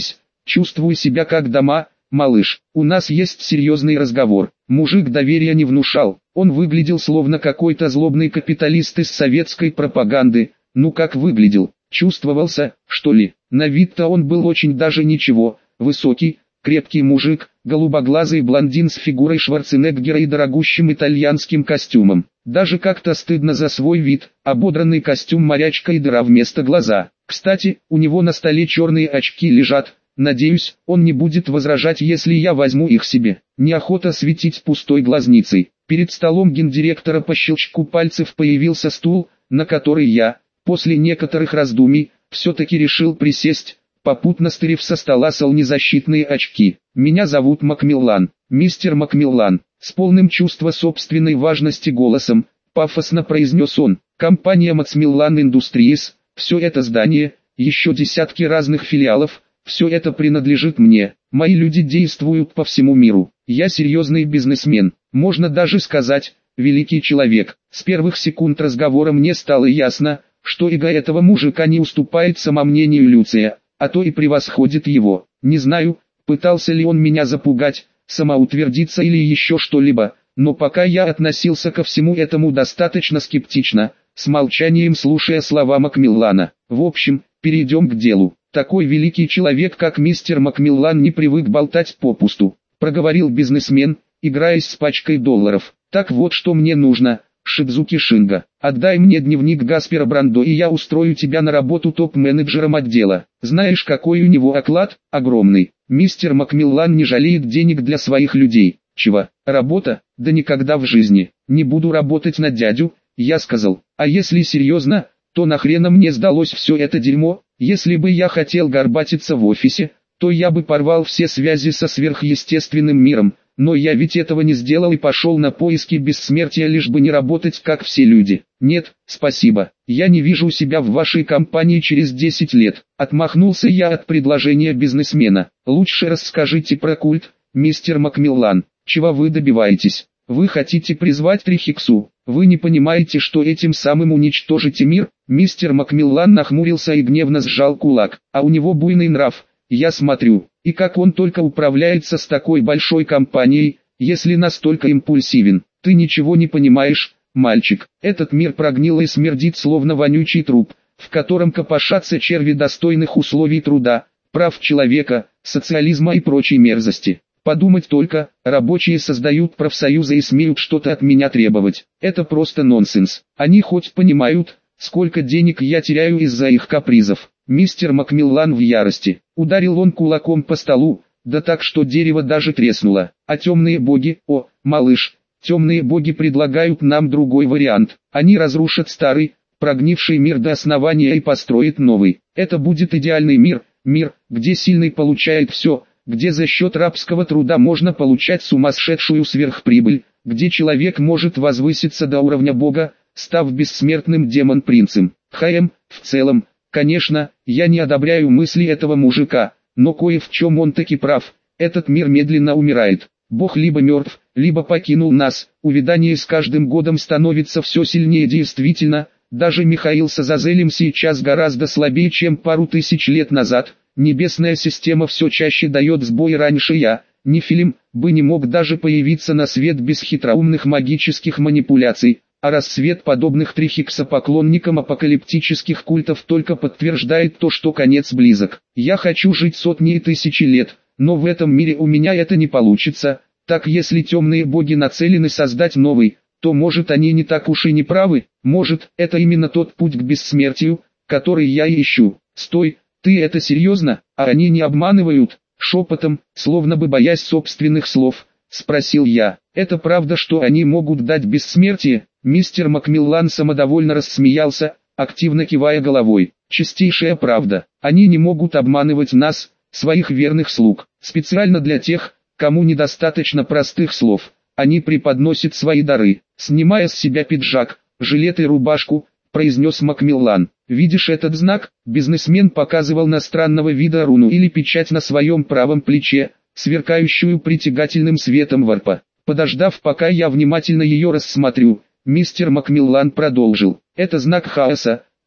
Чувствую себя как дома, малыш. У нас есть серьезный разговор. Мужик доверия не внушал. Он выглядел словно какой-то злобный капиталист из советской пропаганды. Ну как выглядел? Чувствовался, что ли? На вид-то он был очень даже ничего. Высокий, крепкий мужик, голубоглазый блондин с фигурой Шварценеггера и дорогущим итальянским костюмом. Даже как-то стыдно за свой вид, ободранный костюм морячка и дыра вместо глаза. Кстати, у него на столе черные очки лежат. Надеюсь, он не будет возражать, если я возьму их себе. Неохота светить пустой глазницей. Перед столом гендиректора по щелчку пальцев появился стул, на который я, после некоторых раздумий, все-таки решил присесть, попутно стырив со стола солнцезащитные очки. «Меня зовут Макмиллан, мистер Макмиллан», с полным чувства собственной важности голосом, пафосно произнес он. «Компания Macmillan Industries, все это здание, еще десятки разных филиалов, все это принадлежит мне. Мои люди действуют по всему миру. Я серьезный бизнесмен, можно даже сказать, великий человек». С первых секунд разговора мне стало ясно, что эго этого мужика не уступает самомнению Люция, а то и превосходит его. Не знаю, пытался ли он меня запугать, самоутвердиться или еще что-либо, но пока я относился ко всему этому достаточно скептично, с молчанием слушая слова Макмиллана. В общем, перейдем к делу. Такой великий человек, как мистер Макмиллан, не привык болтать попусту, проговорил бизнесмен, играясь с пачкой долларов. Так вот, что мне нужно, Шидзуки Шинга. Отдай мне дневник Гаспера Брандо, и я устрою тебя на работу топ-менеджером отдела. Знаешь, какой у него оклад? Огромный. Мистер Макмиллан не жалеет денег для своих людей. Чего? Работа? Да никогда в жизни. Не буду работать на дядю, я сказал. А если серьезно, то нахрена мне сдалось все это дерьмо? Если бы я хотел горбатиться в офисе, то я бы порвал все связи со сверхъестественным миром. Но я ведь этого не сделал и пошел на поиски бессмертия, лишь бы не работать как все люди. Нет, спасибо, я не вижу себя в вашей компании через десять лет. Отмахнулся я от предложения бизнесмена. Лучше расскажите про культ, мистер Макмиллан. Чего вы добиваетесь? Вы хотите призвать Трихиксу? Вы не понимаете, что этим самым уничтожите мир? Мистер Макмиллан нахмурился и гневно сжал кулак. А у него буйный нрав, я смотрю. И как он только управляется с такой большой компанией, если настолько импульсивен. Ты ничего не понимаешь, мальчик. Этот мир прогнил и смердит, словно вонючий труп, в котором копошатся черви достойных условий труда, прав человека, социализма и прочей мерзости. Подумать только, рабочие создают профсоюзы и смеют что-то от меня требовать. Это просто нонсенс. Они хоть понимают, сколько денег я теряю из-за их капризов. Мистер Макмиллан в ярости. Ударил он кулаком по столу, да так, что дерево даже треснуло. А темные боги, о, малыш, темные боги предлагают нам другой вариант. Они разрушат старый, прогнивший мир до основания и построят новый. Это будет идеальный мир, мир, где сильный получает все, где за счет рабского труда можно получать сумасшедшую сверхприбыль, где человек может возвыситься до уровня бога, став бессмертным демон-принцем. Хм, в целом, конечно, я не одобряю мысли этого мужика, но кое в чем он таки прав. Этот мир медленно умирает. Бог либо мертв, либо покинул нас. Увядание с каждым годом становится все сильнее. Действительно, даже Михаил с Азазелем сейчас гораздо слабее, чем пару тысяч лет назад. Небесная система все чаще дает сбой. Раньше я, Нефилим, бы не мог даже появиться на свет без хитроумных магических манипуляций. А рассвет подобных Трихикса поклонникам апокалиптических культов только подтверждает то, что конец близок. Я хочу жить сотни и тысячи лет, но в этом мире у меня это не получится. Так если темные боги нацелены создать новый, то может они не так уж и не правы, может это именно тот путь к бессмертию, который я ищу. Стой, ты это серьезно? А они не обманывают? Шепотом, словно бы боясь собственных слов, спросил я. Это правда, что они могут дать бессмертие? Мистер Макмиллан самодовольно рассмеялся, активно кивая головой. Чистейшая правда. Они не могут обманывать нас, своих верных слуг. Специально для тех, кому недостаточно простых слов, они преподносят свои дары. Снимая с себя пиджак, жилет и рубашку, произнес Макмиллан. Видишь этот знак? Бизнесмен показывал на странного вида руну или печать на своем правом плече, сверкающую притягательным светом варпа. Подождав, пока я внимательно ее рассмотрю, мистер Макмиллан продолжил. Это знак хаоса,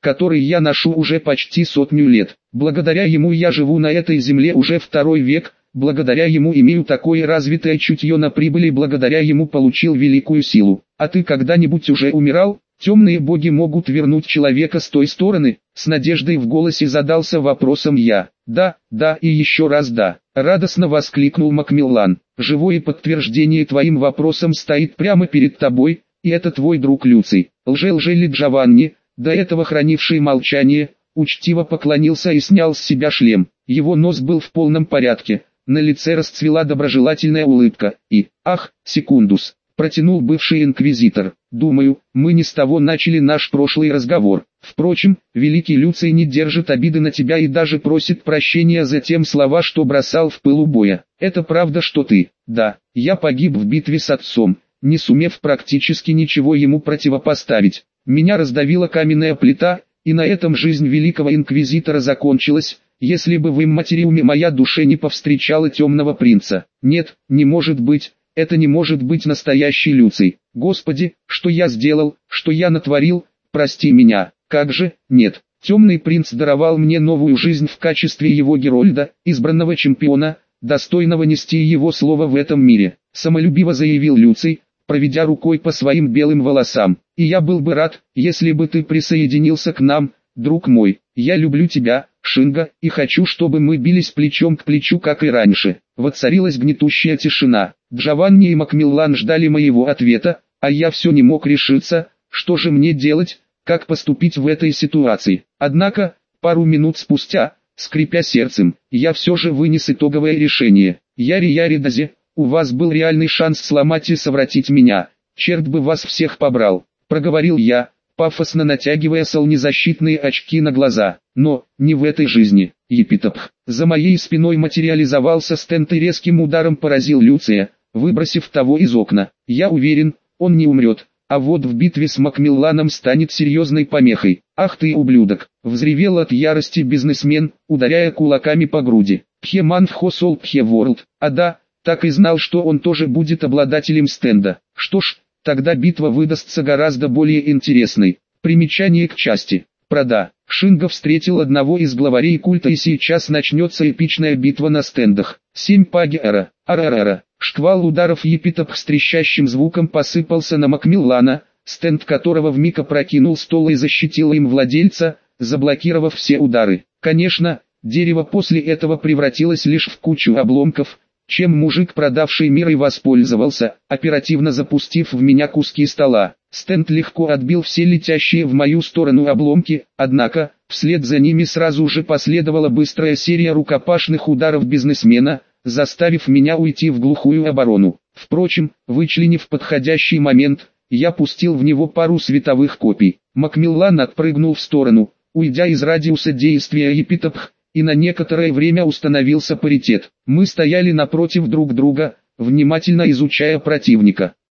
который я ношу уже почти сотню лет. Благодаря ему я живу на этой земле уже второй век, благодаря ему имею такое развитое чутье на прибыль и благодаря ему получил великую силу. А ты когда-нибудь уже умирал? Темные боги могут вернуть человека с той стороны? С надеждой в голосе задался вопросом я. Да, да и еще раз да. Радостно воскликнул Макмиллан. Живое подтверждение твоим вопросам стоит прямо перед тобой, и это твой друг Люций. Лже-лже-ли Джованни, до этого хранивший молчание, учтиво поклонился и снял с себя шлем. Его нос был в полном порядке, на лице расцвела доброжелательная улыбка, и, ах, секундус, протянул бывший инквизитор. Думаю, мы не с того начали наш прошлый разговор. Впрочем, великий Люций не держит обиды на тебя и даже просит прощения за тем слова, что бросал в пылу боя. Это правда, что ты? Да, я погиб в битве с отцом, не сумев практически ничего ему противопоставить. Меня раздавила каменная плита, и на этом жизнь великого инквизитора закончилась, если бы в имматериуме моя душа не повстречала темного принца. Нет, не может быть, это не может быть настоящий Люций. Господи, что я сделал, что я натворил, прости меня. Как же, нет, темный принц даровал мне новую жизнь в качестве его Герольда, избранного чемпиона, достойного нести его слово в этом мире. Самолюбиво заявил Люций, проведя рукой по своим белым волосам. И я был бы рад, если бы ты присоединился к нам, друг мой. Я люблю тебя, Шинга, и хочу, чтобы мы бились плечом к плечу, как и раньше. Воцарилась гнетущая тишина. Джованни и Макмиллан ждали моего ответа, а я все не мог решиться, что же мне делать, как поступить в этой ситуации. Однако, пару минут спустя, скрипя сердцем, я все же вынес итоговое решение. Яри-яри Дазе, у вас был реальный шанс сломать и совратить меня. Черт бы вас всех побрал, проговорил я, пафосно натягивая солнцезащитные очки на глаза. Но, не в этой жизни. Епитопх. За моей спиной материализовался стенд и резким ударом поразил Люция, выбросив того из окна. Я уверен, он не умрет, а вот в битве с Макмилланом станет серьезной помехой. Ах ты ублюдок, взревел от ярости бизнесмен, ударяя кулаками по груди. Пхеман в Хосол Пхеворлд. А да, так и знал, что он тоже будет обладателем стенда. Что ж, тогда битва выдастся гораздо более интересной. Примечание к части. Прода. Шинга встретил одного из главарей культа, и сейчас начнется эпичная битва на стендах. Семь паги эра. Арарара. Шквал ударов Епитопх с трещащим звуком посыпался на Макмиллана, стенд которого вмиг опрокинул стол и защитил им владельца, заблокировав все удары. Конечно, дерево после этого превратилось лишь в кучу обломков, чем мужик, продавший мир, и воспользовался, оперативно запустив в меня куски стола. Стенд легко отбил все летящие в мою сторону обломки, однако, вслед за ними сразу же последовала быстрая серия рукопашных ударов бизнесмена, заставив меня уйти в глухую оборону. Впрочем, вычленив подходящий момент, я пустил в него пару световых копий. Макмиллан отпрыгнул в сторону, уйдя из радиуса действия Епитопх, и на некоторое время установился паритет. Мы стояли напротив друг друга, внимательно изучая противника.